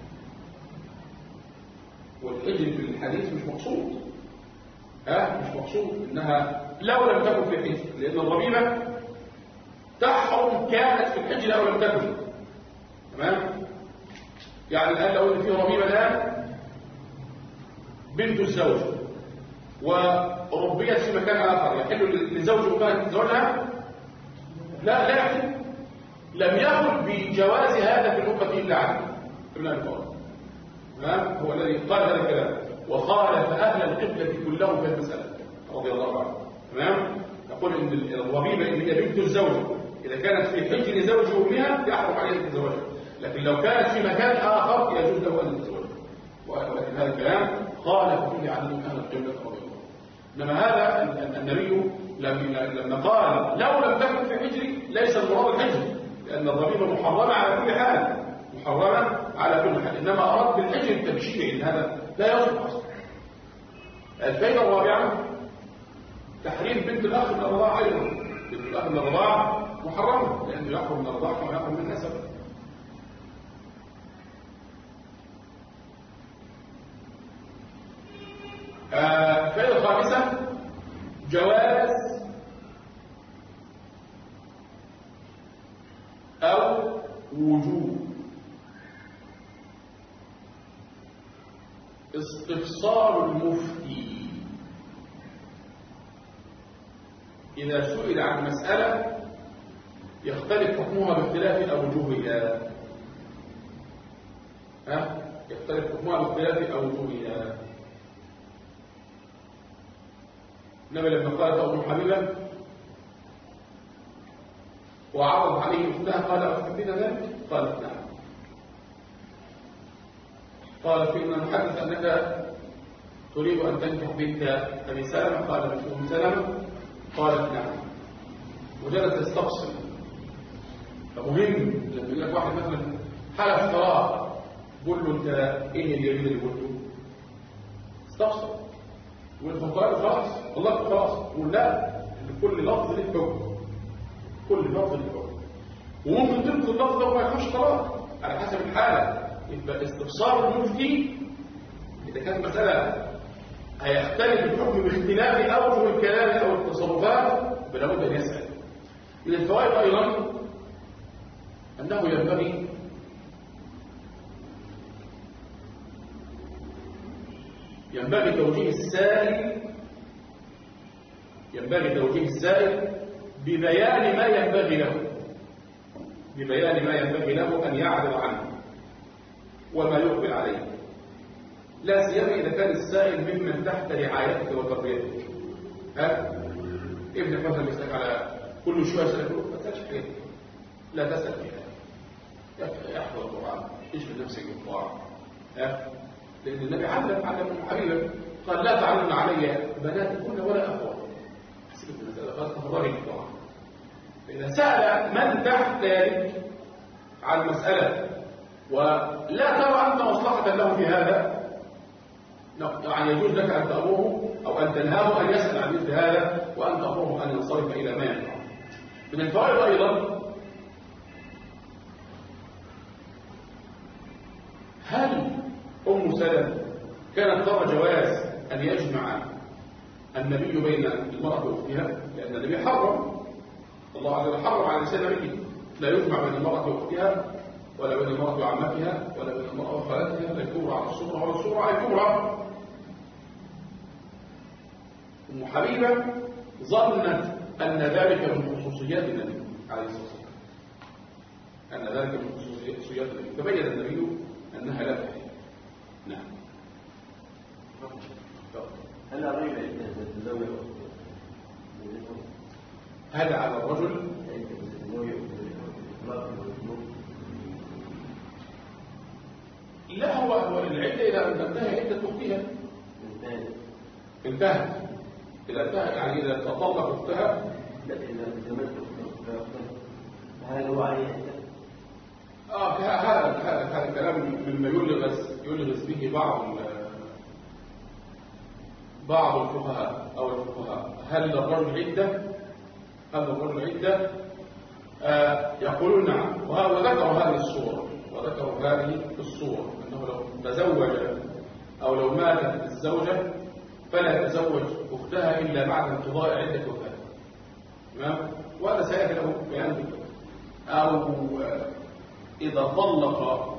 والحجر في الحديث مش مقصود، مش مقصود انها لو لم تكن في الحجر، لان الربيبة تحرم كانت في الحجر او لم تكن. تمام. يعني الان لو ان في ربيبة الان بنت الزوج وربيت في مكان آخر، يحل لزوج وكانت زوجها؟ لا يحل. لم يقل بجواز هذا في الأمة إلا علي بن أبي طالب. تمام؟ هو الذي قال هذا الكلام وخالف أهل القبلة كلهم في المسألة رضي الله عنه. تمام؟ يقول إن الربيبة اللي هي بنت الزوجة إذا كانت في حجر زوج أمها يحرم عليها الزواج، لكن لو كانت في مكان آخر يجوز له أن يتزوج. ولكن هذا الكلام خالف فيه عن أهل القبلة رضي الله عنه. إنما هذا النبي لما قال لو لم تكن في حجري ليس المراد الحجر، لأن الربيبة محرمة على كل حال، محرمة على كل حال، إنما أراد بالحجر التبشير، إن هذا لا يصلح أصلا. الفائدة الرابعة تحريم بنت الأخ من الرضاعة أيضا. بنت الأخ من الرضاعة محرمة لأنه يحرم من الرضاعة كما يحرم من النسب. الفائدة الخامسة جواز أو وجوب استفسار المفتي إذا سئل عن مسألة يختلف حكمها باختلاف أوجهها. يختلف حكمها باختلاف أوجهها. النبي لما قالت أم حبيبة وعرض عليه أختها قال أتحبين ذلك؟ قالت نعم. قال فيما نحدث أنك تريد أن تنكح بنت أبي سلمة؟ قال بنت أم سلمة؟ قالت نعم. وجلس يستفسر. فمهم لما يقول لك واحد مثلا حلف قرار قول له أنت إيه اليمين اللي قلته؟ استفسر. والفقهاء خلاص والله خلاص. قول لا، كل لفظ له حكم، كل لفظ له حكم، وممكن تلفظ اللفظ ده وما يكونش قرار على حسب الحاله. يبقى استفسار المفتي اذا كانت مساله هيختلف الحكم باختلاف اوجه الكلام او التصرفات فلا بد ان يسال. من الفوائد ايضا انه ينبغي توجيه السائل ببيان ما ينبغي له أن يعرض عنه وما يقبل عليه، لا سيما إذا كان السائل ممن تحت رعايتك وتربيتك. ابنك مثلا يسألك على كل شوية يسألك ما تسألش حاجة، لا تسأل فيها، احفظ القرآن، اشغل نفسك بالقرآن. لأن النبي علم حبيبا قال لا تعلمن علي بناتكن ولا أخوات. حسبت المسألة قال تفضلي بالقرآن. فإذا سأل من تحت يدك عن مسألة ولا ترى أنت مصلحة له في هذا، يعني يجوز لك أن تأمره أو أن تنهاه أن يسأل عن مثل هذا وأن تأمره أن ينصرف إلى ما ينفع. من الفوائد أيضا هل أم سلمة كانت ترى جواز أن يجمع النبي بين المرأة وأختها؟ لأن النبي حرم، الله عز وجل حرم على لسان نبيه لا يجمع بين المرأة وأختها ولا بين المرأة وعمتها ولا بين المرأة وخالتها، لا الكبرى على الصغرى ولا الصغرى على الكبرى. أم حبيبة ظنت أن ذلك من خصوصيات النبي عليه الصلاة والسلام، أن ذلك من خصوصيات النبي، فبين النبي أنها لا تحل. نعم. هل على الرجل هل على الرجل لا هو العدة إذا انتهى عدة أختها انتهت. إذا انتهى يعني إذا تطلق أختها لا إذا تزوجت هل هو عليه هذا الكلام مما يلغز به بعض الفقهاء أو الفقهاء. هل الرجل عدة؟ يقولون نعم، وذكروا هذه الصورة أنه لو تزوج أو لو ماتت الزوجة فلا يتزوج أختها إلا بعد انقضاء عدة وفاة. تمام؟ وهذا سيأتي له بيان ذلك. أو إذا طلق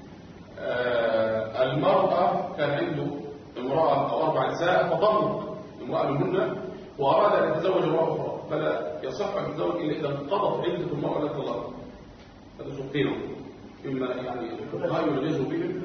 المرأة كان عنده امرأة أو 4 نساء فطلق امرأة منهن وأراد أن يتزوج امرأة أخرى فلا يصح أن يتزوج إلا إذا انقضت عدة المرأة التي طلقها. هذا سقطينه إما يعني الفقهاء يلغزوا بهم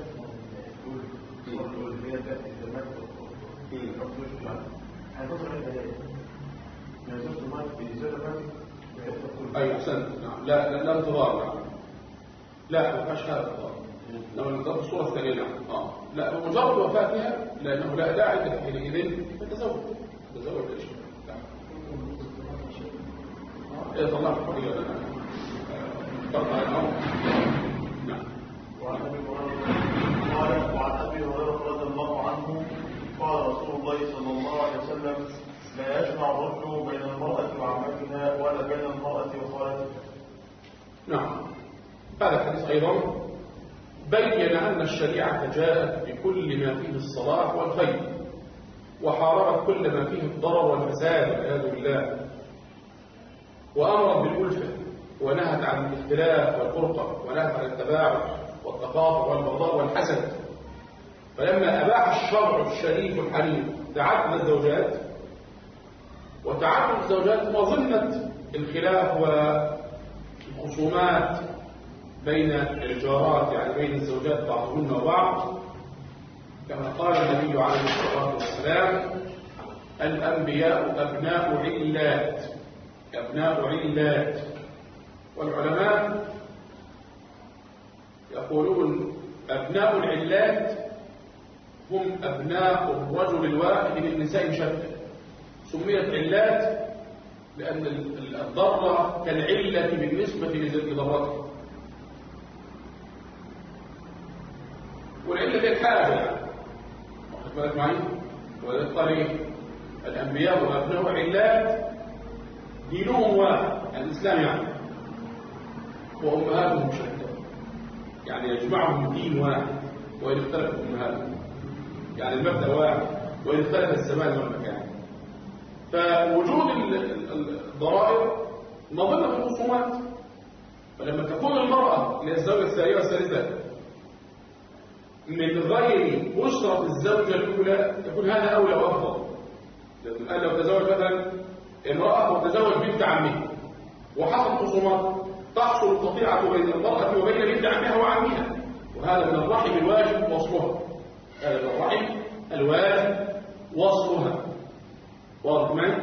أي أحسنت. نعم لا انتظار. نعم لا ما فيهاش هذا الانتظار. لو ننتظر الصورة الثانية نعم لا بمجرد وفاتها لأنه لا داعي حينئذ فتزوج ايش طلعت الحرية ترفع الأمر. نعم. وعن أبي هريرة رضي الله عنه قال رسول الله صلى الله عليه وسلم لا يجمع الرجل بين المرأة وعمتها ولا بين المرأة وخالتها. نعم هذا الحديث أيضا بين أن الشريعة جاءت بكل ما فيه الصلاح والخير وحاربت كل ما فيه الضرر والفساد والعياذ بالله، وأمرت بالألفة ونهت عن الاختلاف والفرقة ونهت عن التباعد والتقاطع والبغضاء والحسد. فلما أباح الشرع الشريف الحنيف تعدد الزوجات وتعدد الزوجات مظنة الخلاف والخصومات بين الجارات، يعني بين الزوجات بعضهن وبعض، كما قال النبي عليه الصلاة والسلام الأنبياء أبناء علات أبناء علات. والعلماء يقولون أبناء العلات هم أبناء الرجل الواحد من نساء شتى. سميت علات لأن الضرة كالعلة بالنسبة لضرتها، والعلة دي حاجة يعني واخد بالك معي. ولذلك الأنبياء وأبناء علات دينهم واحد الإسلام يعني، وأمهاتهم شتى، يعني يجمعهم دين واحد وإن اختلفت أمهاتهم، يعني المبدأ واحد وإن اختلف الزمان والمكان. فوجود الضرائب مظنة الخصومات. فلما تكون المرأة للزوجة الثانية والثالثة من غير أسرة الزوجة الأولى يكون هذا أولى وأفضل. لأن لو تزوج مثلا امرأة وتزوج بنت عمه وحصل خصومات تحصل القطيعة بين المرأة وبين بنت عمها وعمها، وهذا من الرحم الواجب وصلها. هذا من الرحم الواجب وصلها. واضح معي؟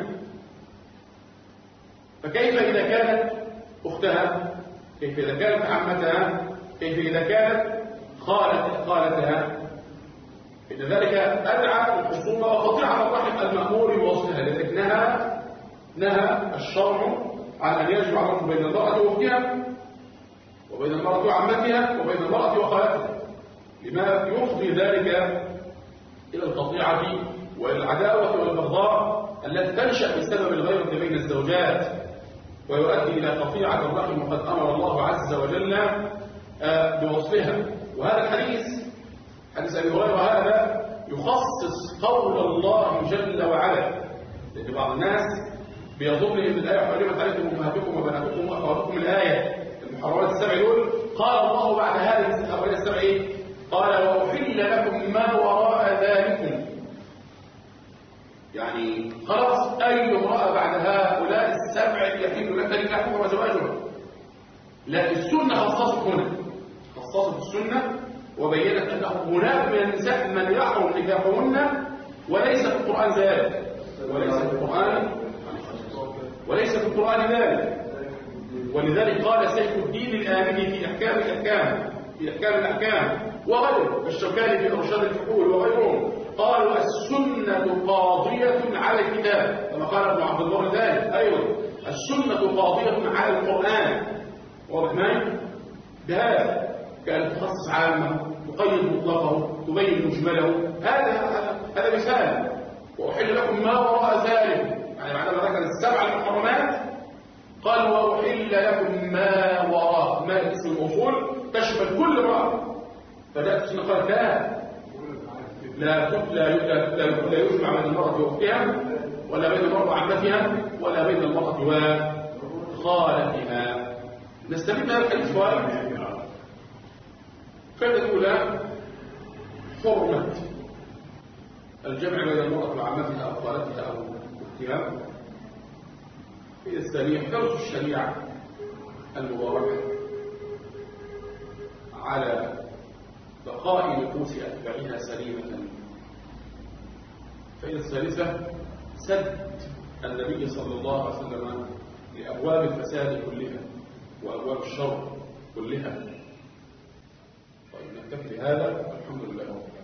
فكيف إذا كانت أختها؟ كيف إذا كانت عمتها؟ كيف إذا كانت خالتها؟ إن ذلك أدعى الخصومة وقطيعة الرحم المأمور بوصلها، لذلك نهى الشرع عن أن يجمع الرجل بين المرأة وأختها وبين المرأة وعمتها وبين المرأة وخالتها، لما يفضي ذلك إلى القطيعة وإلى العداوة والبغضاء التي تنشأ بسبب الغيرة بين الزوجات ويؤدي إلى قطيعة الرحم، وقد أمر الله عز وجل بوصلها. وهذا الحديث حديث أبي هريرة هذا يخصص قول الله جل وعلا، لأن بعض الناس بيظن ان الايه حرمت عليكم امهاتكم وبناتكم واخواتكم. الايه المحرمات السبع دول قال الله بعد هذه الاحوال السبع ايه؟ قال واحل لكم ما وراء ذلكم. يعني خلاص اي امراه بعد هؤلاء السبع يحل لك نكاحها وزواجها. لا، السنه خصصت هنا، خصصت السنه وبينت انه هناك من النساء من يحرم نكاحهن وليس في القران ذلك، وليس في القرآن ذلك. ولذلك قال سيف الدين الآمني في أحكام الأحكام وغيره، الشوكاني في إرشاد الفحول وغيرهم قالوا السنة قاضية على الكتاب، كما قال ابن عبد البر ذلك أيضا السنة قاضية على القرآن. واضح معي؟ بهذا كان تخصص عامة تقيد مطلقه تبين مجمله. هذا مثال. وأحل لكم ما وراء ذلك، يعني بعدما ذكر السبع المحرمات قال وأحل لكم ما وراء، ما اسم الأصول تشمل كل امرأة. فجاءت السنة قالت لا يجمع بين المرأة وأختها ولا بين المرأة وعمتها ولا بين المرأة وخالتها. نستفيد هذا الحديث فوائد. الفائدة الأولى حرمة الجمع بين المرأة وعمتها أو خالتها أو أختها. الثانية حرص الشريعة المباركة على بقاء نفوس أتباعها سليمة. الفائدة الثالثة سد النبي صلى الله عليه وسلم لأبواب الفساد كلها وأبواب الشر كلها. طيب نكتفي بهذا، الحمد لله.